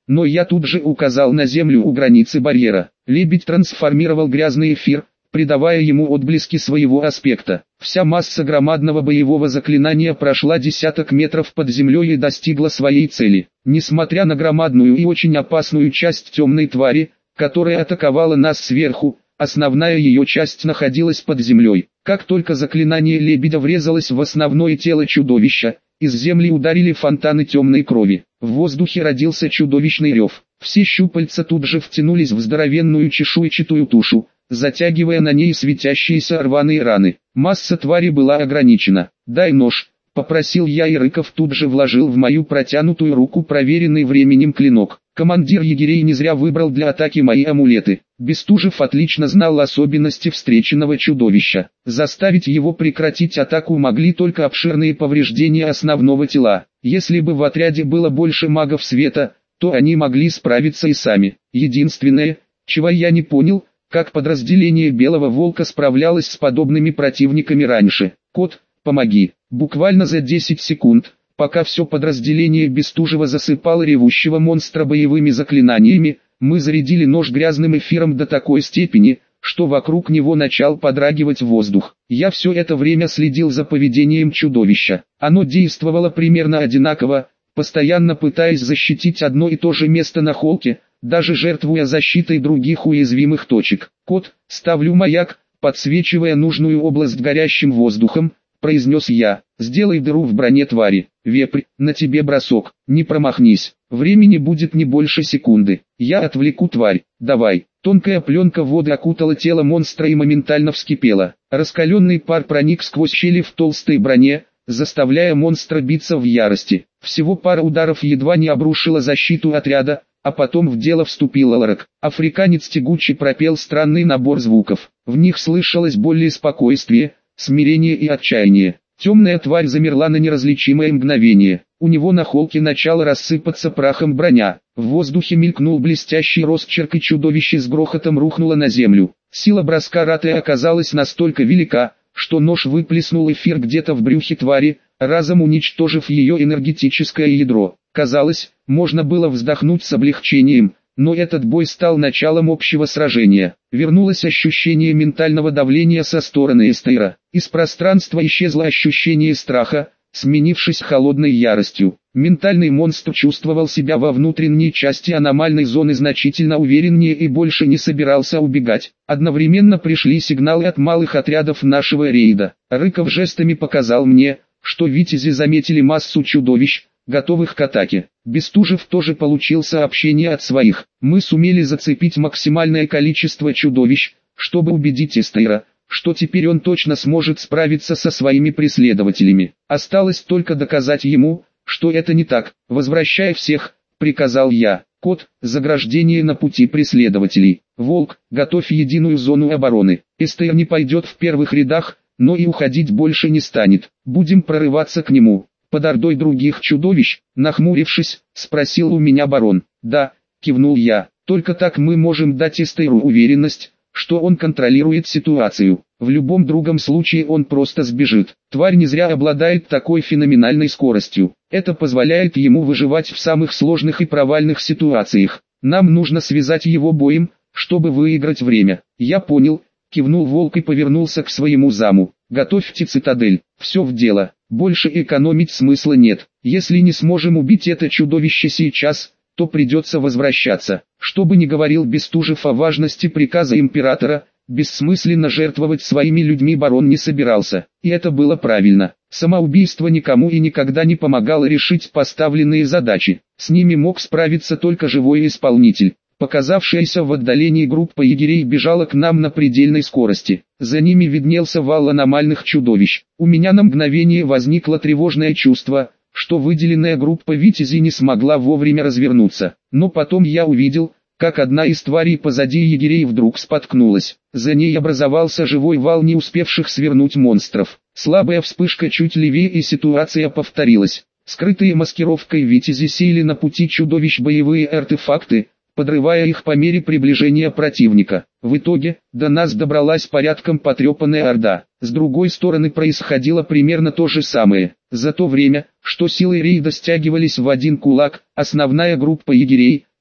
но я тут же указал на землю у границы барьера. Лебедь трансформировал грязный эфир, придавая ему отблески своего аспекта. Вся масса громадного боевого заклинания прошла десяток метров под землей и достигла своей цели. Несмотря на громадную и очень опасную часть темной твари, которая атаковала нас сверху, основная ее часть находилась под землей. Как только заклинание лебедя врезалось в основное тело чудовища, из земли ударили фонтаны темной крови. В воздухе родился чудовищный рев. Все щупальца тут же втянулись в здоровенную чешуйчатую тушу, затягивая на ней светящиеся рваные раны. Масса твари была ограничена. «Дай нож», — попросил я, и Рыков тут же вложил в мою протянутую руку проверенный временем клинок. Командир егерей не зря выбрал для атаки мои амулеты. Бестужев отлично знал особенности встреченного чудовища. Заставить его прекратить атаку могли только обширные повреждения основного тела. Если бы в отряде было больше магов света, то они могли справиться и сами. Единственное, чего я не понял, как подразделение Белого Волка справлялось с подобными противниками раньше. «Кот, помоги!» Буквально за десять секунд, пока все подразделение Бестужева засыпало ревущего монстра боевыми заклинаниями, мы зарядили нож грязным эфиром до такой степени, что вокруг него начал подрагивать воздух. Я все это время следил за поведением чудовища. Оно действовало примерно одинаково, постоянно пытаясь защитить одно и то же место на холке, даже жертвуя защитой других уязвимых точек. «Кот, ставлю маяк», подсвечивая нужную область горящим воздухом, произнес я. «Сделай дыру в броне твари. Вепрь, на тебе бросок, не промахнись. Времени будет не больше секунды. Я отвлеку тварь. Давай». Тонкая пленка воды окутала тело монстра и моментально вскипела. Раскаленный пар проник сквозь щели в толстой броне, заставляя монстра биться в ярости. Всего пара ударов едва не обрушила защиту отряда, а потом в дело вступил Аларак. Африканец тягуче пропел странный набор звуков. В них слышалось более спокойствие, смирение и отчаяние. Темная тварь замерла на неразличимое мгновение. У него на холке начала рассыпаться прахом броня. В воздухе мелькнул блестящий росчерк, и чудовище с грохотом рухнуло на землю. Сила броска Раты оказалась настолько велика, что нож выплеснул эфир где-то в брюхе твари, разом уничтожив ее энергетическое ядро. Казалось, можно было вздохнуть с облегчением, но этот бой стал началом общего сражения. Вернулось ощущение ментального давления со стороны Эстейра. Из пространства исчезло ощущение страха, сменившись холодной яростью. Ментальный монстр чувствовал себя во внутренней части аномальной зоны значительно увереннее и больше не собирался убегать. Одновременно пришли сигналы от малых отрядов нашего рейда. Рыков жестами показал мне, что витязи заметили массу чудовищ, готовых к атаке. Бестужев тоже получил сообщение от своих. Мы сумели зацепить максимальное количество чудовищ, чтобы убедить Эстейра, что теперь он точно сможет справиться со своими преследователями. Осталось только доказать ему, что это не так. «Возвращай всех», — приказал я. «Кот, заграждение на пути преследователей. Волк, готовь единую зону обороны. Эстейр не пойдет в первых рядах, но и уходить больше не станет. Будем прорываться к нему». «Под ордой других чудовищ?» — нахмурившись, спросил у меня барон. «Да», — кивнул я, — «только так мы можем дать Эстейру уверенность, что он контролирует ситуацию. В любом другом случае он просто сбежит. Тварь не зря обладает такой феноменальной скоростью. Это позволяет ему выживать в самых сложных и провальных ситуациях. Нам нужно связать его боем, чтобы выиграть время». «Я понял», — кивнул Волк и повернулся к своему заму. «Готовьте цитадель, все в дело. Больше экономить смысла нет. Если не сможем убить это чудовище сейчас, то придется возвращаться». Что бы ни говорил Бестужев о важности приказа императора, бессмысленно жертвовать своими людьми барон не собирался. И это было правильно. Самоубийство никому и никогда не помогало решить поставленные задачи. С ними мог справиться только живой исполнитель. Показавшаяся в отдалении группа егерей бежала к нам на предельной скорости. За ними виднелся вал аномальных чудовищ. У меня на мгновение возникло тревожное чувство, что выделенная группа витязей не смогла вовремя развернуться. Но потом я увидел, как одна из тварей позади егерей вдруг споткнулась. За ней образовался живой вал не успевших свернуть монстров. Слабая вспышка чуть левее, и ситуация повторилась. Скрытые маскировкой витязи сеяли на пути чудовищ боевые артефакты, подрывая их по мере приближения противника. В итоге, до нас добралась порядком потрепанная орда. С другой стороны происходило примерно то же самое. За то время, что силы рейда стягивались в один кулак, основная группа егерей,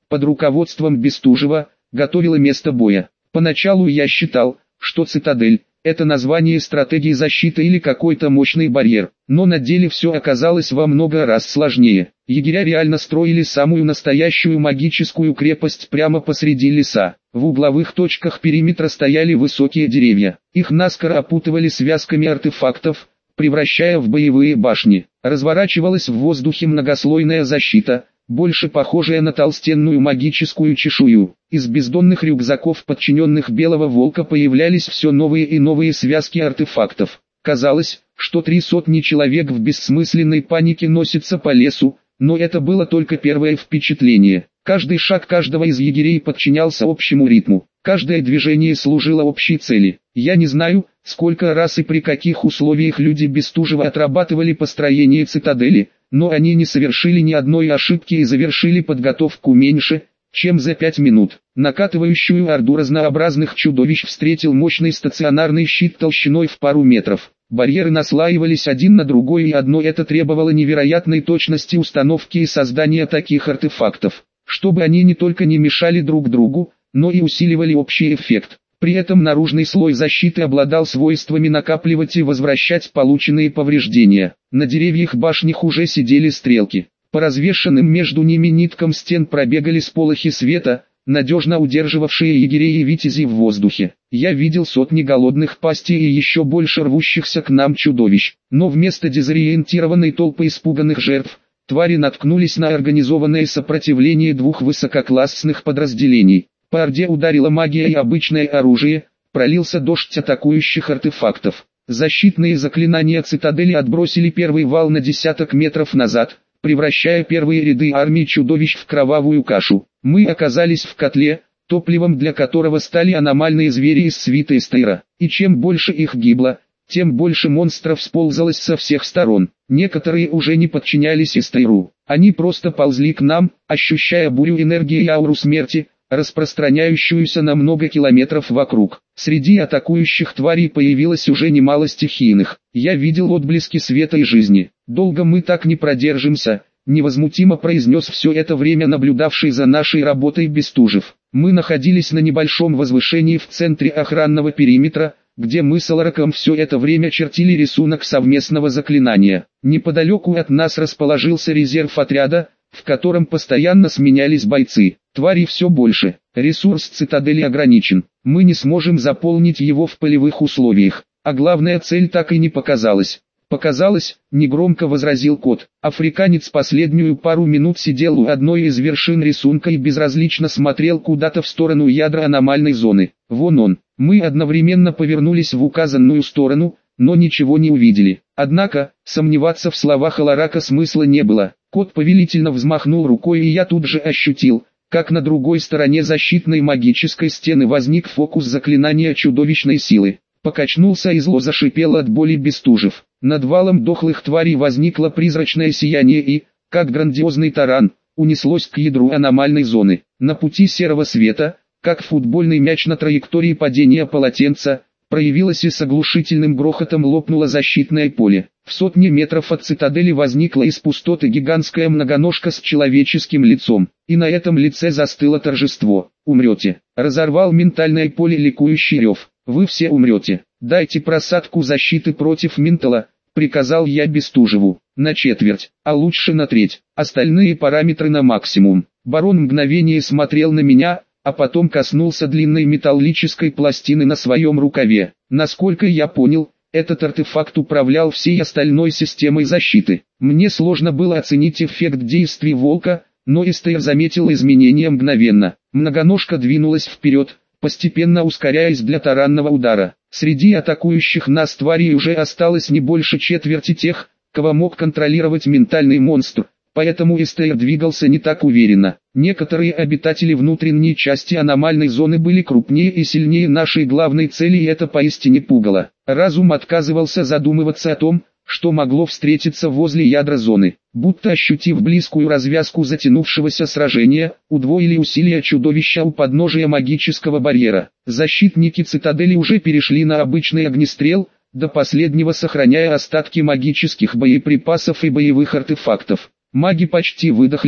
под руководством Бестужева, готовила место боя. Поначалу я считал, что цитадель – это название стратегии защиты или какой-то мощный барьер, но на деле все оказалось во много раз сложнее. Егеря реально строили самую настоящую магическую крепость прямо посреди леса. В угловых точках периметра стояли высокие деревья, их наскоро опутывали связками артефактов, превращая в боевые башни. Разворачивалась в воздухе многослойная защита, больше похожая на толстенную магическую чешую. Из бездонных рюкзаков подчиненных Белого Волка появлялись все новые и новые связки артефактов. Казалось, что три сотни человек в бессмысленной панике носятся по лесу, но это было только первое впечатление. Каждый шаг каждого из егерей подчинялся общему ритму. Каждое движение служило общей цели. Я не знаю, сколько раз и при каких условиях люди Бестужева отрабатывали построение цитадели, но они не совершили ни одной ошибки и завершили подготовку меньше, чем за пять минут. Накатывающую орду разнообразных чудовищ встретил мощный стационарный щит толщиной в пару метров. Барьеры наслаивались один на другой, и одно это требовало невероятной точности установки и создания таких артефактов, чтобы они не только не мешали друг другу, но и усиливали общий эффект. При этом наружный слой защиты обладал свойствами накапливать и возвращать полученные повреждения. На деревьях-башнях уже сидели стрелки. По развешанным между ними ниткам стен пробегали сполохи света, надежно удерживавшие егерей и витязей в воздухе. Я видел сотни голодных пастей и еще больше рвущихся к нам чудовищ. Но вместо дезориентированной толпы испуганных жертв, твари наткнулись на организованное сопротивление двух высококлассных подразделений. По орде ударила магия и обычное оружие, пролился дождь атакующих артефактов. Защитные заклинания цитадели отбросили первый вал на десяток метров назад, превращая первые ряды армии чудовищ в кровавую кашу. Мы оказались в котле, топливом для которого стали аномальные звери из свиты Эстейра. И чем больше их гибло, тем больше монстров сползалось со всех сторон. Некоторые уже не подчинялись Эстейру. Они просто ползли к нам, ощущая бурю энергии и ауру смерти, распространяющуюся на много километров вокруг. Среди атакующих тварей появилось уже немало стихийных. Я видел отблески света и жизни. «Долго мы так не продержимся», — невозмутимо произнес все это время наблюдавший за нашей работой Бестужев. Мы находились на небольшом возвышении в центре охранного периметра, где мы с Алараком все это время чертили рисунок совместного заклинания. Неподалеку от нас расположился резерв отряда, в котором постоянно сменялись бойцы. Тварей все больше, ресурс цитадели ограничен, мы не сможем заполнить его в полевых условиях, а главная цель так и не показалась. «Показалось», — негромко возразил кот. Африканец последнюю пару минут сидел у одной из вершин рисунка и безразлично смотрел куда-то в сторону ядра аномальной зоны. Вон он. Мы одновременно повернулись в указанную сторону, но ничего не увидели. Однако, сомневаться в словах Аларака смысла не было. Кот повелительно взмахнул рукой, и я тут же ощутил, как на другой стороне защитной магической стены возник фокус заклинания чудовищной силы. Покачнулся и зло зашипел от боли Бестужев. Над валом дохлых тварей возникло призрачное сияние и, как грандиозный таран, унеслось к ядру аномальной зоны. На пути серого света, как футбольный мяч на траектории падения полотенца, проявилось и с оглушительным грохотом лопнуло защитное поле. В сотне метров от цитадели возникла из пустоты гигантская многоножка с человеческим лицом, и на этом лице застыло торжество. «Умрете!» — разорвал ментальное поле ликующий рев. «Вы все умрете! Дайте просадку защиты против ментала!» — приказал я Бестужеву. «На четверть, а лучше на треть, остальные параметры на максимум». Барон мгновение смотрел на меня, а потом коснулся длинной металлической пластины на своем рукаве. Насколько я понял, этот артефакт управлял всей остальной системой защиты. Мне сложно было оценить эффект действий волка, но Эстейр заметил изменения мгновенно. Многоножка двинулась вперед, постепенно ускоряясь для таранного удара. Среди атакующих нас тварей уже осталось не больше четверти тех, кого мог контролировать ментальный монстр, поэтому Эстейр двигался не так уверенно. Некоторые обитатели внутренней части аномальной зоны были крупнее и сильнее нашей главной цели, и это поистине пугало. Разум отказывался задумываться о том, что могло встретиться возле ядра зоны. Будто ощутив близкую развязку затянувшегося сражения, удвоили усилия чудовища у подножия магического барьера. Защитники цитадели уже перешли на обычный огнестрел, до последнего сохраняя остатки магических боеприпасов и боевых артефактов. Маги почти выдохлись,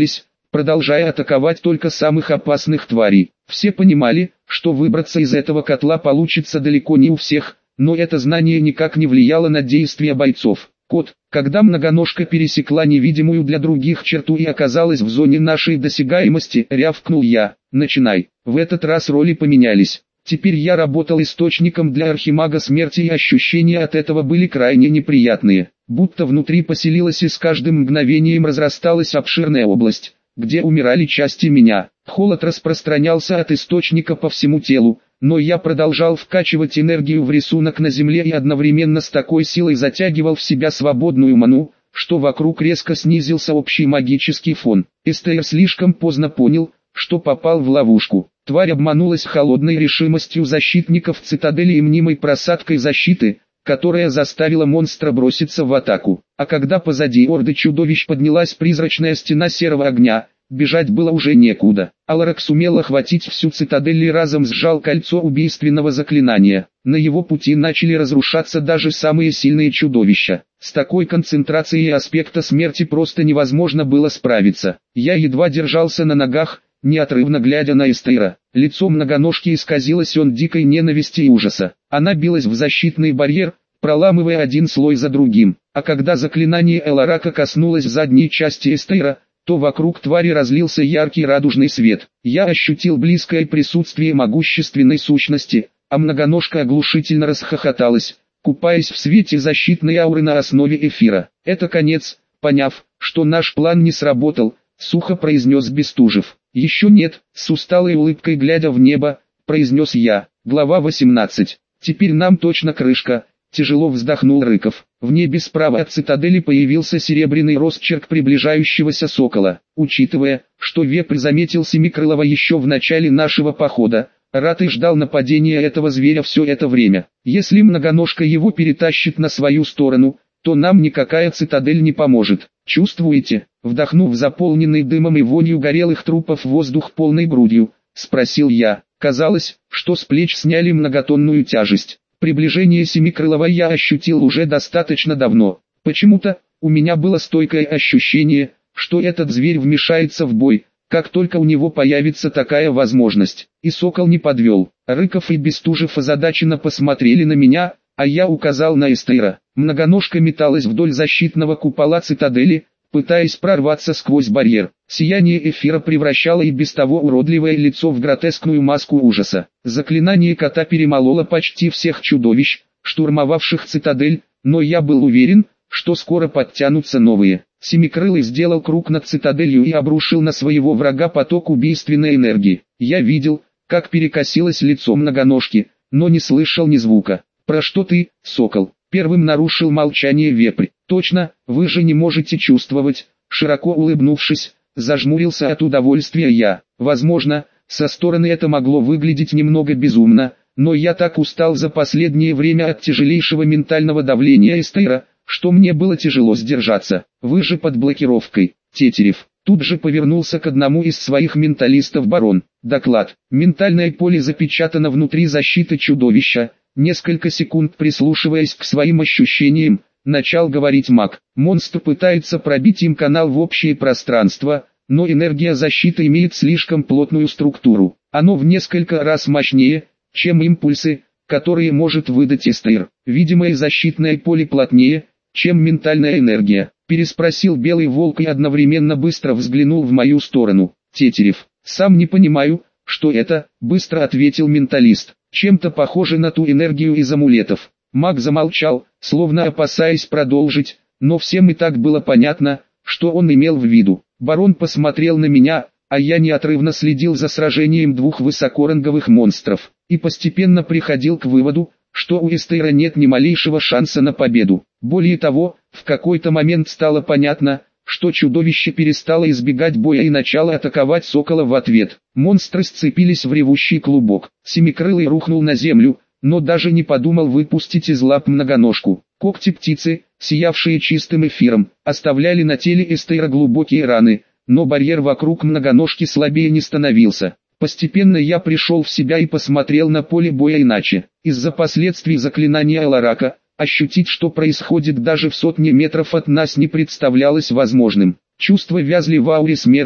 продолжая атаковать только самых опасных тварей. Все понимали, что выбраться из этого котла получится далеко не у всех, но это знание никак не влияло на действия бойцов. Кот, когда многоножка пересекла невидимую для других черту и оказалась в зоне нашей досягаемости, рявкнул я. «Начинай». В этот раз роли поменялись. Теперь я работал источником для архимага смерти, и ощущения от этого были крайне неприятные. Будто внутри поселилась и с каждым мгновением разрасталась обширная область, где умирали части меня. Холод распространялся от источника по всему телу, но я продолжал вкачивать энергию в рисунок на земле и одновременно с такой силой затягивал в себя свободную ману, что вокруг резко снизился общий магический фон. Эстейр слишком поздно понял, что попал в ловушку. Тварь обманулась холодной решимостью защитников цитадели и мнимой просадкой защиты, которая заставила монстра броситься в атаку. А когда позади орды чудовищ поднялась призрачная стена серого огня, бежать было уже некуда. Аларак сумел охватить всю цитадель и разом сжал кольцо убийственного заклинания. На его пути начали разрушаться даже самые сильные чудовища. С такой концентрацией аспекта смерти просто невозможно было справиться. Я едва держался на ногах, неотрывно глядя на Эстейра. Лицо многоножки исказилось он дикой ненависти и ужаса. Она билась в защитный барьер, проламывая один слой за другим. А когда заклинание Эларака коснулось задней части Эстейра, то вокруг твари разлился яркий радужный свет. Я ощутил близкое присутствие могущественной сущности, а многоножка оглушительно расхохоталась, купаясь в свете защитной ауры на основе эфира. «Это конец», поняв, что наш план не сработал, сухо произнес Бестужев. «Еще нет», с усталой улыбкой глядя в небо, произнес я. Глава восемнадцать. «Теперь нам точно крышка», тяжело вздохнул Рыков. В небе справа от цитадели появился серебряный росчерк приближающегося сокола. Учитывая, что вепрь заметил Семикрылова еще в начале нашего похода, Ратый ждал нападения этого зверя все это время. Если многоножка его перетащит на свою сторону, то нам никакая цитадель не поможет. Чувствуете? Вдохнув заполненный дымом и вонью горелых трупов воздух полной грудью, спросил я. Казалось, что с плеч сняли многотонную тяжесть. Приближение Семикрылова я ощутил уже достаточно давно. Почему-то, у меня было стойкое ощущение, что этот зверь вмешается в бой, как только у него появится такая возможность. И сокол не подвел. Рыков и Бестужев озадаченно посмотрели на меня, а я указал на Эстейра. Многоножка металась вдоль защитного купола цитадели, пытаясь прорваться сквозь барьер. Сияние эфира превращало и без того уродливое лицо в гротескную маску ужаса. Заклинание кота перемололо почти всех чудовищ, штурмовавших цитадель, но я был уверен, что скоро подтянутся новые. Семикрылый сделал круг над цитаделью и обрушил на своего врага поток убийственной энергии. Я видел, как перекосилось лицо многоножки, но не слышал ни звука. «Про что ты, сокол?» Первым нарушил молчание вепрь. «Точно, вы же не можете чувствовать», широко улыбнувшись, зажмурился от удовольствия я. Возможно, со стороны это могло выглядеть немного безумно, но я так устал за последнее время от тяжелейшего ментального давления Эстейра, что мне было тяжело сдержаться. «Вы же под блокировкой, Тетерев». Тут же повернулся к одному из своих менталистов барон. «Доклад. Ментальное поле запечатано внутри защиты чудовища». Несколько секунд прислушиваясь к своим ощущениям, начал говорить маг. Монстр пытается пробить им канал в общее пространство, но энергия защиты имеет слишком плотную структуру. Оно в несколько раз мощнее, чем импульсы, которые может выдать Эстейр. Видимое защитное поле плотнее, чем ментальная энергия. Переспросил Белый Волк и одновременно быстро взглянул в мою сторону. Тетерев. «Сам не понимаю, что это», быстро ответил менталист. «Чем-то похоже на ту энергию из амулетов». Маг замолчал, словно опасаясь продолжить, но всем и так было понятно, что он имел в виду. Барон посмотрел на меня, а я неотрывно следил за сражением двух высокоранговых монстров, и постепенно приходил к выводу, что у Эстейра нет ни малейшего шанса на победу. Более того, в какой-то момент стало понятно, что чудовище перестало избегать боя и начало атаковать сокола в ответ. Монстры сцепились в ревущий клубок. Семикрылый рухнул на землю, но даже не подумал выпустить из лап многоножку. Когти птицы, сиявшие чистым эфиром, оставляли на теле Эстейра глубокие раны, но барьер вокруг многоножки слабее не становился. Постепенно я пришел в себя и посмотрел на поле боя иначе. Из-за последствий заклинания Эларака, ощутить, что происходит даже в сотне метров от нас, не представлялось возможным. Чувства вязли в ауре смерти,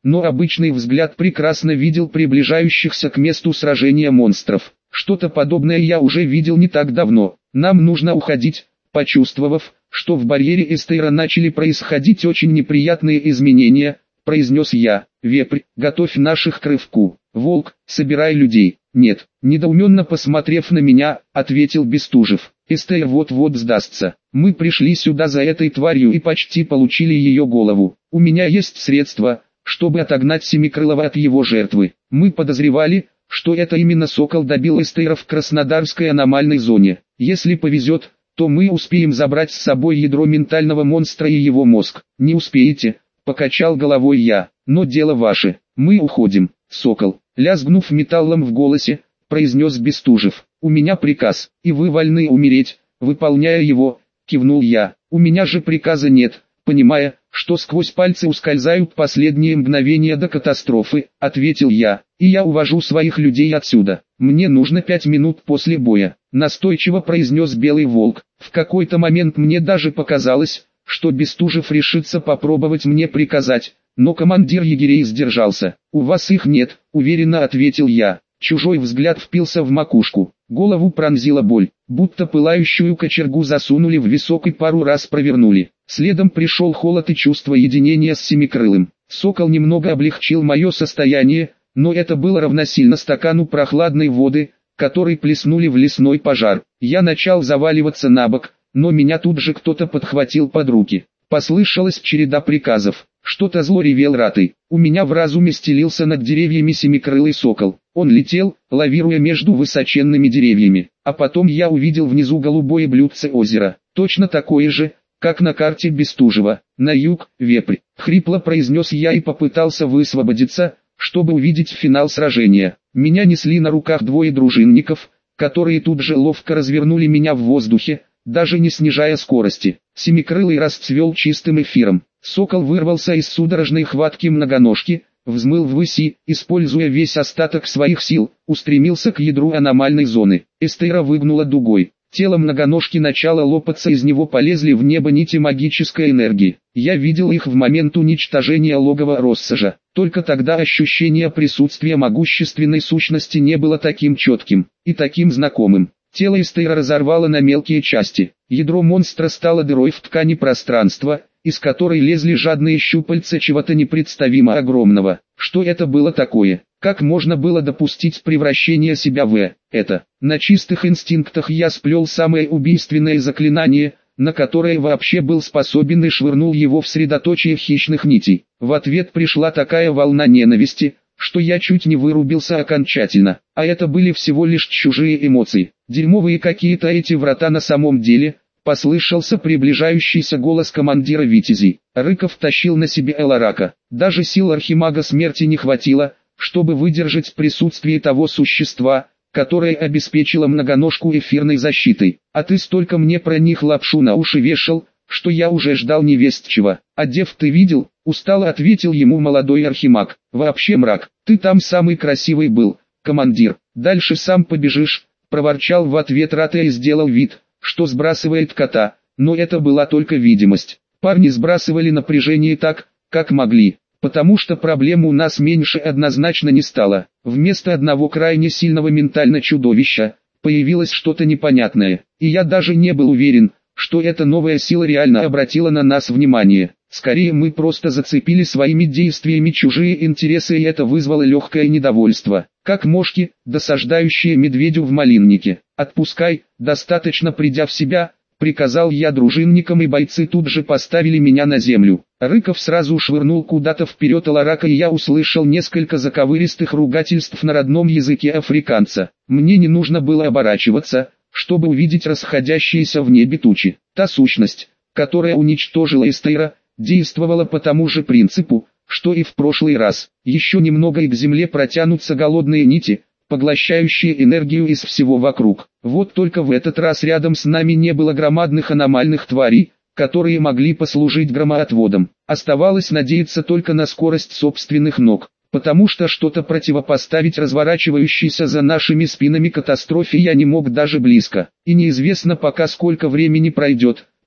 но обычный взгляд прекрасно видел приближающихся к месту сражения монстров. Что-то подобное я уже видел не так давно. Нам нужно уходить. Почувствовав, что в барьере Эстейра начали происходить очень неприятные изменения, произнес я: «Вепрь, готовь наших к рывку. Волк, собирай людей». «Нет», недоуменно посмотрев на меня, ответил Бестужев. «Эстейр вот-вот сдастся. Мы пришли сюда за этой тварью и почти получили ее голову. У меня есть средства, чтобы отогнать Семикрылого от его жертвы. Мы подозревали, что это именно Сокол добил Эстейра в Краснодарской аномальной зоне. Если повезет, то мы успеем забрать с собой ядро ментального монстра и его мозг». «Не успеете», — покачал головой я, — «но дело ваше, мы уходим». «Сокол», лязгнув металлом в голосе, произнес Бестужев, — «у меня приказ, и вы вольны умереть, выполняя его», — кивнул я. «У меня же приказа нет», понимая, что сквозь пальцы ускользают последние мгновения до катастрофы, ответил я, — «и я увожу своих людей отсюда. Мне нужно пять минут после боя», настойчиво произнес Белый Волк. В какой-то момент мне даже показалось, что Бестужев решится попробовать мне приказать, но командир егерей сдержался. «У вас их нет», — уверенно ответил я. Чужой взгляд впился в макушку, голову пронзила боль, будто пылающую кочергу засунули в висок и пару раз провернули. Следом пришел холод и чувство единения с Семикрылым. Сокол немного облегчил мое состояние, но это было равносильно стакану прохладной воды, который плеснули в лесной пожар. Я начал заваливаться на бок, но меня тут же кто-то подхватил под руки. Послышалась череда приказов. Что-то зло ревел ратый. У меня в разуме стелился над деревьями семикрылый сокол. Он летел, лавируя между высоченными деревьями. А потом я увидел внизу голубое блюдце озера. Точно такое же, как на карте Бестужева. «На юг, вепрь», — хрипло произнес я и попытался высвободиться, чтобы увидеть финал сражения. Меня несли на руках двое дружинников, которые тут же ловко развернули меня в воздухе, даже не снижая скорости. Семикрылый расцвел чистым эфиром. Сокол вырвался из судорожной хватки многоножки, взмыл ввыси, используя весь остаток своих сил, устремился к ядру аномальной зоны. Эстейра выгнула дугой. Тело многоножки начало лопаться, из него полезли в небо нити магической энергии. Я видел их в момент уничтожения логова Россажа. Только тогда ощущение присутствия могущественной сущности не было таким четким и таким знакомым. Тело Эстейра разорвало на мелкие части. Ядро монстра стало дырой в ткани пространства, из которой лезли жадные щупальца чего-то непредставимо огромного. Что это было такое? Как можно было допустить превращение себя в это? На чистых инстинктах я сплел самое убийственное заклинание, на которое вообще был способен, и швырнул его в средоточие хищных нитей. В ответ пришла такая волна ненависти, что я чуть не вырубился окончательно. А это были всего лишь чужие эмоции. Дерьмовые какие-то эти врата на самом деле. Послышался приближающийся голос командира Витязей. Рыков тащил на себе Эларака. Даже сил архимага смерти не хватило, чтобы выдержать присутствие того существа, которое обеспечило многоножку эфирной защитой. А ты столько мне про них лапшу на уши вешал, что я уже ждал невесть чего. А дев ты видел? Устало ответил ему молодой архимаг. Вообще мрак, ты там самый красивый был, командир. Дальше сам побежишь, проворчал в ответ Ратый и сделал вид, что сбрасывает кота, но это была только видимость. Парни сбрасывали напряжение так, как могли, потому что проблем у нас меньше однозначно не стало. Вместо одного крайне сильного ментально чудовища, появилось что-то непонятное, и я даже не был уверен, что эта новая сила реально обратила на нас внимание. Скорее мы просто зацепили своими действиями чужие интересы, и это вызвало легкое недовольство. Как мошки, досаждающие медведю в малиннике. «Отпускай, достаточно придя в себя», — приказал я дружинникам, и бойцы тут же поставили меня на землю. Рыков сразу швырнул куда-то вперед Эларака, и я услышал несколько заковыристых ругательств на родном языке африканца. Мне не нужно было оборачиваться, чтобы увидеть расходящиеся в небе тучи. Та сущность, которая уничтожила Эстейра, действовала по тому же принципу, что и в прошлый раз. Еще немного, и к земле протянутся голодные нити, поглощающие энергию из всего вокруг. Вот только в этот раз рядом с нами не было громадных аномальных тварей, которые могли послужить громоотводом. Оставалось надеяться только на скорость собственных ног, потому что что-то противопоставить разворачивающейся за нашими спинами катастрофе я не мог даже близко. И неизвестно пока, сколько времени пройдет,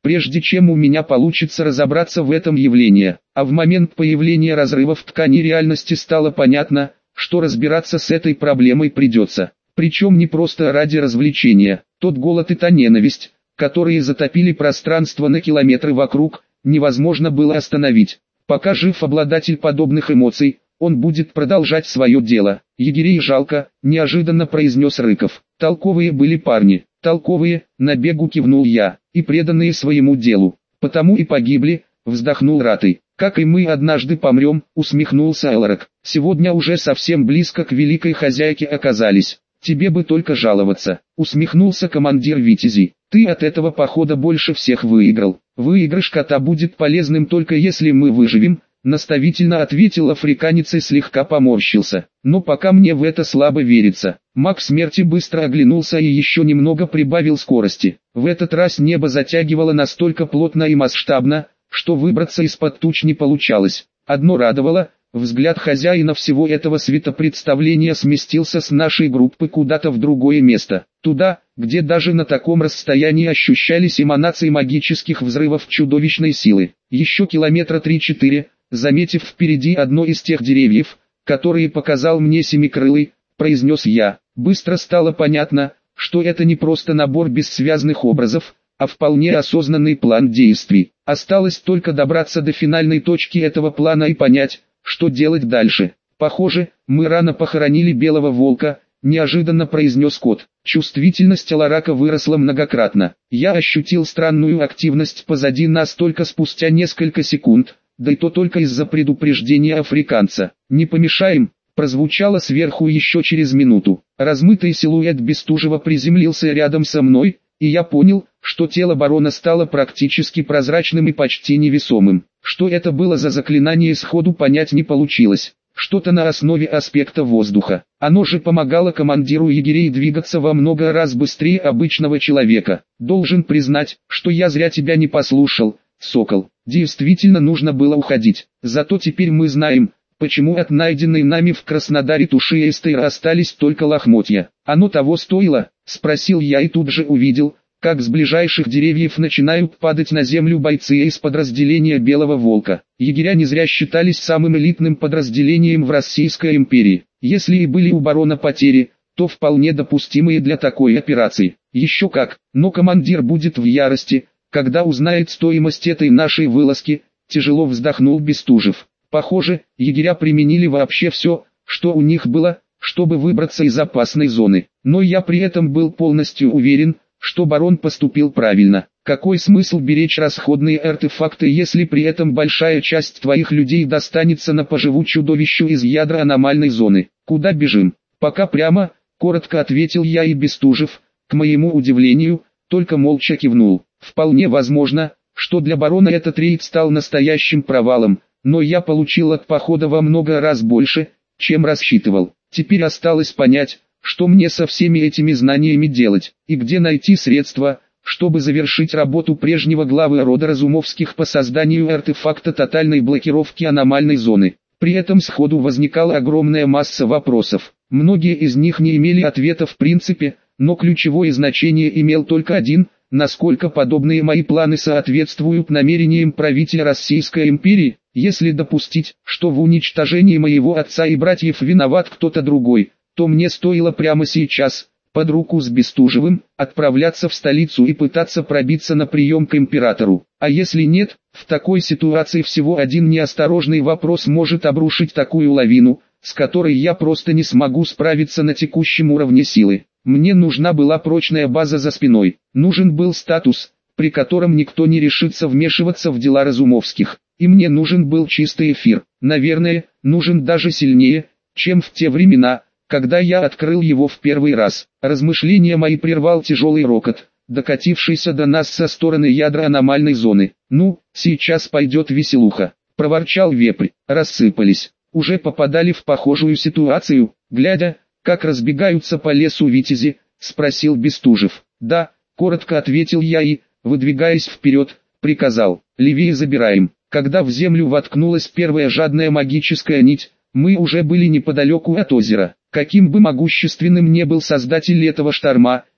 прежде чем у меня получится разобраться в этом явлении. А в момент появления разрыва в ткани реальности стало понятно, что разбираться с этой проблемой придется. Причем не просто ради развлечения. Тот голод и та ненависть, которые затопили пространство на километры вокруг, невозможно было остановить. Пока жив обладатель подобных эмоций, он будет продолжать свое дело. Егерей жалко, неожиданно произнес Рыков. Толковые были парни, толковые, на бегу кивнул я, и преданные своему делу. Потому и погибли, вздохнул Ратый. Как и мы однажды помрем, усмехнулся Элрак. Сегодня уже совсем близко к великой хозяйке оказались. Тебе бы только жаловаться, усмехнулся командир Витязей. Ты от этого похода больше всех выиграл. Выигрыш кота будет полезным только если мы выживем, наставительно ответил африканец и слегка поморщился. Но пока мне в это слабо верится. Маг смерти быстро оглянулся и еще немного прибавил скорости. В этот раз небо затягивало настолько плотно и масштабно, что выбраться из-под туч не получалось. Одно радовало, взгляд хозяина всего этого светопредставления сместился с нашей группы куда-то в другое место. Туда, где даже на таком расстоянии ощущались эманации магических взрывов чудовищной силы. Еще километра три-четыре, заметив впереди одно из тех деревьев, которые показал мне Семикрылый, произнес я. Быстро стало понятно, что это не просто набор бессвязных образов, а вполне осознанный план действий. Осталось только добраться до финальной точки этого плана и понять, что делать дальше. Похоже, мы рано похоронили белого волка, неожиданно произнес кот. Чувствительность Аларака выросла многократно. Я ощутил странную активность позади нас только спустя несколько секунд, да и то только из-за предупреждения африканца. «Не помешаем», прозвучало сверху еще через минуту. Размытый силуэт Бестужева приземлился рядом со мной, и я понял, что тело барона стало практически прозрачным и почти невесомым. Что это было за заклинание сходу понять не получилось. Что-то на основе аспекта воздуха. Оно же помогало командиру егерей двигаться во много раз быстрее обычного человека. Должен признать, что я зря тебя не послушал, Сокол. Действительно нужно было уходить. Зато теперь мы знаем, почему от найденной нами в Краснодаре туши Эстейра остались только лохмотья. Оно того стоило? Спросил я и тут же увидел, как с ближайших деревьев начинают падать на землю бойцы из подразделения Белого Волка. Егеря не зря считались самым элитным подразделением в Российской империи. Если и были у барона потери, то вполне допустимые для такой операции. Еще как, но командир будет в ярости, когда узнает стоимость этой нашей вылазки, тяжело вздохнул Бестужев. Похоже, егеря применили вообще все, что у них было, чтобы выбраться из опасной зоны. Но я при этом был полностью уверен, что барон поступил правильно. Какой смысл беречь расходные артефакты, если при этом большая часть твоих людей достанется на поживу чудовищу из ядра аномальной зоны? Куда бежим? Пока прямо, коротко ответил я, и Бестужев, к моему удивлению, только молча кивнул. Вполне возможно, что для барона этот рейд стал настоящим провалом, но я получил от похода во много раз больше, чем рассчитывал. Теперь осталось понять, что мне со всеми этими знаниями делать, и где найти средства, чтобы завершить работу прежнего главы рода Разумовских по созданию артефакта тотальной блокировки аномальной зоны. При этом сходу возникала огромная масса вопросов. Многие из них не имели ответа в принципе, но ключевое значение имел только один: насколько подобные мои планы соответствуют намерениям правителя Российской империи. Если допустить, что в уничтожении моего отца и братьев виноват кто-то другой, то мне стоило прямо сейчас, под руку с Бестужевым, отправляться в столицу и пытаться пробиться на прием к императору. А если нет, в такой ситуации всего один неосторожный вопрос может обрушить такую лавину, с которой я просто не смогу справиться на текущем уровне силы. Мне нужна была прочная база за спиной, нужен был статус, при котором никто не решится вмешиваться в дела Разумовских, и мне нужен был чистый эфир, наверное, нужен даже сильнее, чем в те времена, когда я открыл его в первый раз. Размышления мои прервал тяжелый рокот, докатившийся до нас со стороны ядра аномальной зоны. «Ну, сейчас пойдет веселуха», — проворчал вепрь. Рассыпались, уже попадали в похожую ситуацию, глядя, как разбегаются по лесу витязи, спросил Бестужев. «Да», — коротко ответил я и, выдвигаясь вперед, приказал: «Левее забираем». Когда в землю воткнулась первая жадная магическая нить, мы уже были неподалеку от озера. Каким бы могущественным ни был создатель этого шторма,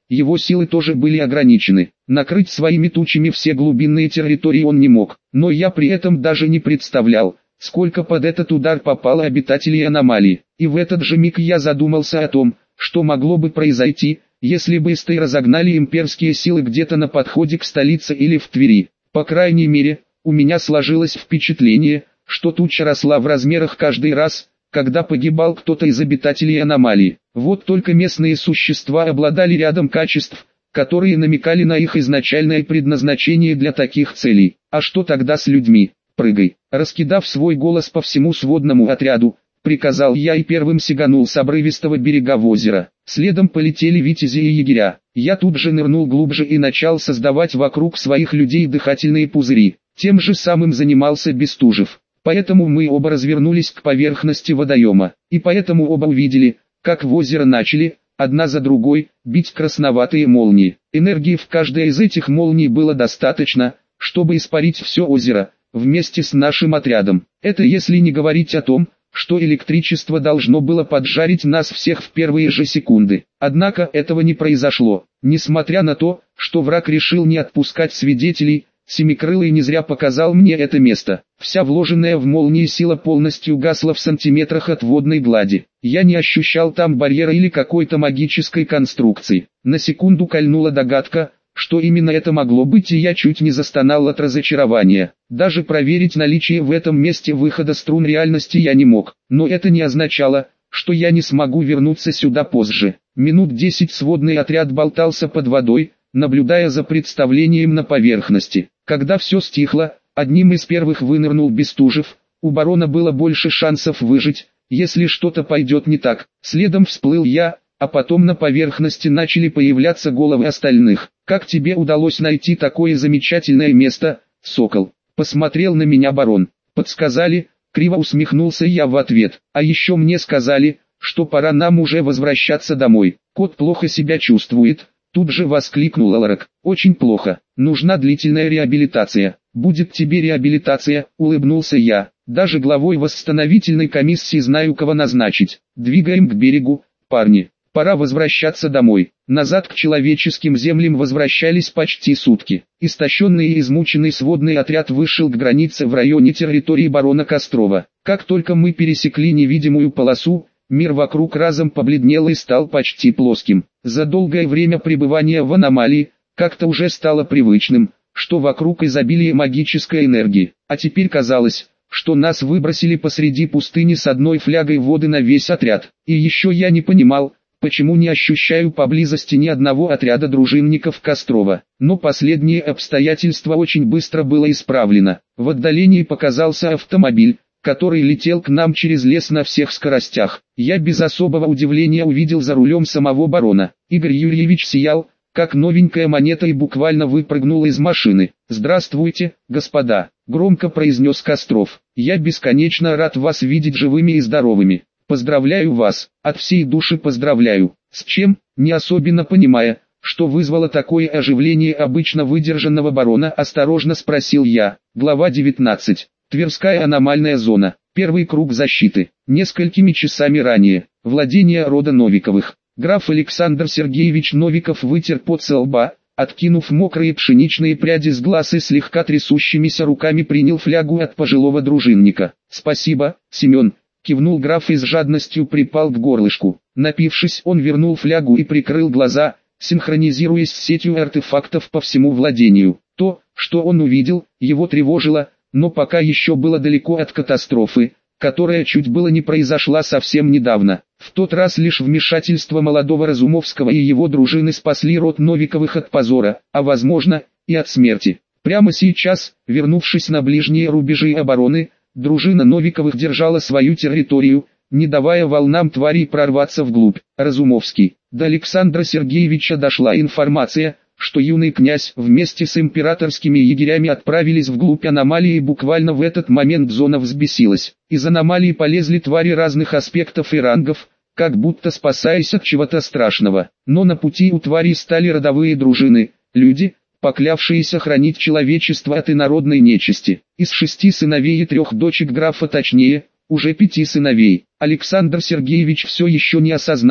его силы тоже были ограничены. Накрыть своими тучами все глубинные территории он не мог, но я при этом даже не представлял, сколько под этот удар попало обитателей аномалии. И в этот же миг я задумался о том, что могло бы произойти, если бы эсты разогнали имперские силы где-то на подходе к столице или в Твери. По крайней мере, у меня сложилось впечатление, что туча росла в размерах каждый раз, когда погибал кто-то из обитателей аномалии. Вот только местные существа обладали рядом качеств, которые намекали на их изначальное предназначение для таких целей. А что тогда с людьми? Прыгай. Раскидав свой голос по всему сводному отряду, приказал я и первым сиганул с обрывистого берега в озеро. Следом полетели витязи и егеря. Я тут же нырнул глубже и начал создавать вокруг своих людей дыхательные пузыри. Тем же самым занимался Бестужев. Поэтому мы оба развернулись к поверхности водоема. И поэтому оба увидели, как в озеро начали, одна за другой, бить красноватые молнии. Энергии в каждой из этих молний было достаточно, чтобы испарить все озеро, вместе с нашим отрядом. Это если не говорить о том, что электричество должно было поджарить нас всех в первые же секунды. Однако этого не произошло. Несмотря на то, что враг решил не отпускать свидетелей, Семикрылый не зря показал мне это место. Вся вложенная в молнии сила полностью гасла в сантиметрах от водной глади. Я не ощущал там барьера или какой-то магической конструкции. На секунду кольнула догадка, что именно это могло быть, и я чуть не застонал от разочарования. Даже проверить наличие в этом месте выхода струн реальности я не мог. Но это не означало, что я не смогу вернуться сюда позже. Минут десять сводный отряд болтался под водой, наблюдая за представлением на поверхности. Когда все стихло, одним из первых вынырнул Бестужев. У барона было больше шансов выжить, если что-то пойдет не так. Следом всплыл я, а потом на поверхности начали появляться головы остальных. «Как тебе удалось найти такое замечательное место, Сокол?» Посмотрел на меня барон. «Подсказали», криво усмехнулся я в ответ. «А еще мне сказали, что пора нам уже возвращаться домой. Кот плохо себя чувствует». Тут же воскликнул Аларак. «Очень плохо. Нужна длительная реабилитация». «Будет тебе реабилитация», улыбнулся я. «Даже главой восстановительной комиссии знаю, кого назначить. Двигаем к берегу, парни. Пора возвращаться домой». Назад к человеческим землям возвращались почти сутки. Истощенный и измученный сводный отряд вышел к границе в районе территории барона Кострова. Как только мы пересекли невидимую полосу, мир вокруг разом побледнел и стал почти плоским. За долгое время пребывания в аномалии, как-то уже стало привычным, что вокруг изобилие магической энергии. А теперь казалось, что нас выбросили посреди пустыни с одной флягой воды на весь отряд. И еще я не понимал, почему не ощущаю поблизости ни одного отряда дружинников Кострова. Но последнее обстоятельство очень быстро было исправлено. В отдалении показался автомобиль, который летел к нам через лес на всех скоростях. Я без особого удивления увидел за рулем самого барона. Игорь Юрьевич сиял, как новенькая монета, и буквально выпрыгнул из машины. «Здравствуйте, господа», — громко произнес Костров. «Я бесконечно рад вас видеть живыми и здоровыми. Поздравляю вас, от всей души поздравляю». «С чем?» Не особенно понимая, что вызвало такое оживление обычно выдержанного барона, осторожно спросил я. Глава девятнадцать. Тверская аномальная зона. Первый круг защиты. Несколькими часами ранее. Владение рода Новиковых. Граф Александр Сергеевич Новиков вытер пот со лба, откинув мокрые пшеничные пряди с глаз и слегка трясущимися руками принял флягу от пожилого дружинника. «Спасибо, Семен», кивнул граф и с жадностью припал к горлышку. Напившись, он вернул флягу и прикрыл глаза, синхронизируясь с сетью артефактов по всему владению. То, что он увидел, его тревожило, но пока еще было далеко от катастрофы, которая чуть было не произошла совсем недавно. В тот раз лишь вмешательство молодого Разумовского и его дружины спасли род Новиковых от позора, а возможно, и от смерти. Прямо сейчас, вернувшись на ближние рубежи обороны, дружина Новиковых держала свою территорию, не давая волнам тварей прорваться вглубь. Разумовский. До Александра Сергеевича дошла информация, что юный князь вместе с императорскими егерями отправились вглубь аномалии, и буквально в этот момент зона взбесилась. Из аномалии полезли твари разных аспектов и рангов, как будто спасаясь от чего-то страшного. Но на пути у тварей стали родовые дружины, люди, поклявшиеся хранить человечество от инородной нечисти. Из шести сыновей и трех дочек графа, точнее, уже пяти сыновей, Александр Сергеевич все еще не осознал,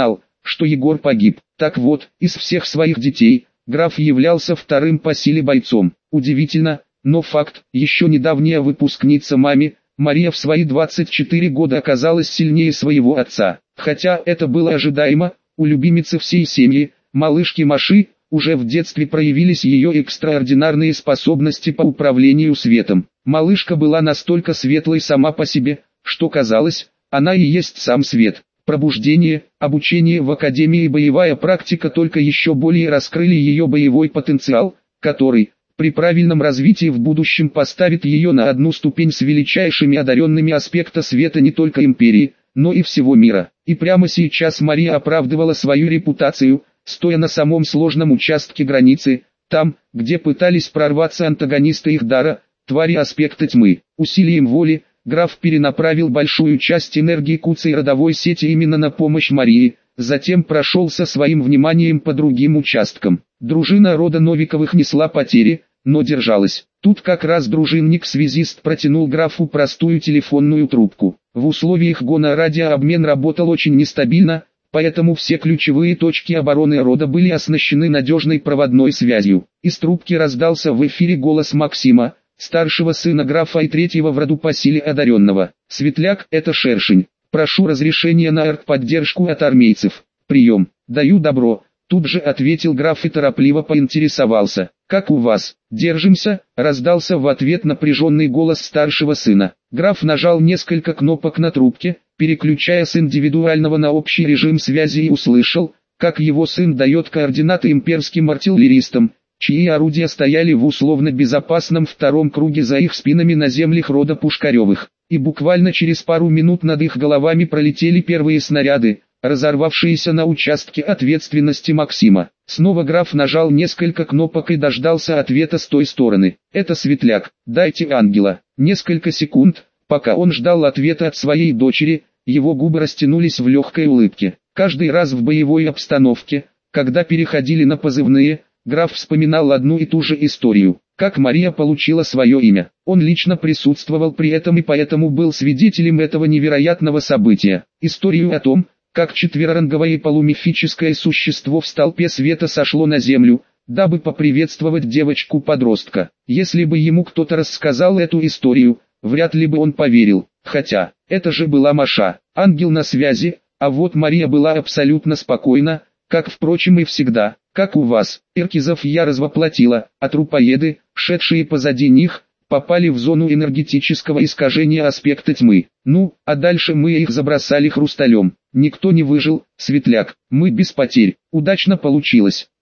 что Егор погиб. Так вот, из всех своих детей, граф являлся вторым по силе бойцом. Удивительно, но факт, еще недавняя выпускница МАМИ, Мария в свои двадцать четыре года оказалась сильнее своего отца. Хотя это было ожидаемо, у любимицы всей семьи, малышки Маши, уже в детстве проявились ее экстраординарные способности по управлению светом. Малышка была настолько светлой сама по себе, что казалось, она и есть сам свет. Пробуждение, обучение в академии и боевая практика только еще более раскрыли ее боевой потенциал, который, при правильном развитии в будущем поставит ее на одну ступень с величайшими одаренными аспекта света не только империи, но и всего мира. И прямо сейчас Мария оправдывала свою репутацию, стоя на самом сложном участке границы, там, где пытались прорваться антагонисты их дара, твари аспекта тьмы. Усилием воли, граф перенаправил большую часть энергии Куцей родовой сети именно на помощь Марии, затем прошелся своим вниманием по другим участкам. Дружина рода Новиковых несла потери, но держалась. Тут как раз дружинник-связист протянул графу простую телефонную трубку. В условиях гона радиообмен работал очень нестабильно, поэтому все ключевые точки обороны рода были оснащены надежной проводной связью. Из трубки раздался в эфире голос Максима, старшего сына графа и третьего в роду по силе одаренного. «Светляк, это Шершень. Прошу разрешения на артподдержку от армейцев. Прием. Даю добро». Тут же ответил граф и торопливо поинтересовался. «Как у вас? Держимся?» Раздался в ответ напряженный голос старшего сына. Граф нажал несколько кнопок на трубке, переключая с индивидуального на общий режим связи и услышал, как его сын дает координаты имперским артиллеристам, чьи орудия стояли в условно-безопасном втором круге за их спинами на землях рода Пушкаревых. И буквально через пару минут над их головами пролетели первые снаряды, разорвавшиеся на участке ответственности Максима. Снова граф нажал несколько кнопок и дождался ответа с той стороны. «Это Светляк, дайте ангела». Несколько секунд, пока он ждал ответа от своей дочери, его губы растянулись в легкой улыбке. Каждый раз в боевой обстановке, когда переходили на позывные, граф вспоминал одну и ту же историю. Как Мария получила свое имя. Он лично присутствовал при этом и поэтому был свидетелем этого невероятного события. Историю о том, как четвероранговое и полумифическое существо в столпе света сошло на землю, дабы поприветствовать девочку-подростка. Если бы ему кто-то рассказал эту историю, вряд ли бы он поверил. Хотя, это же была Маша, ангел на связи, а вот Мария была абсолютно спокойна, как впрочем и всегда. Как у вас, Иркизов я развоплотила, а трупоеды, шедшие позади них, попали в зону энергетического искажения аспекта тьмы. Ну, а дальше мы их забросали хрусталем. Никто не выжил, Светляк, мы без потерь. Удачно получилось.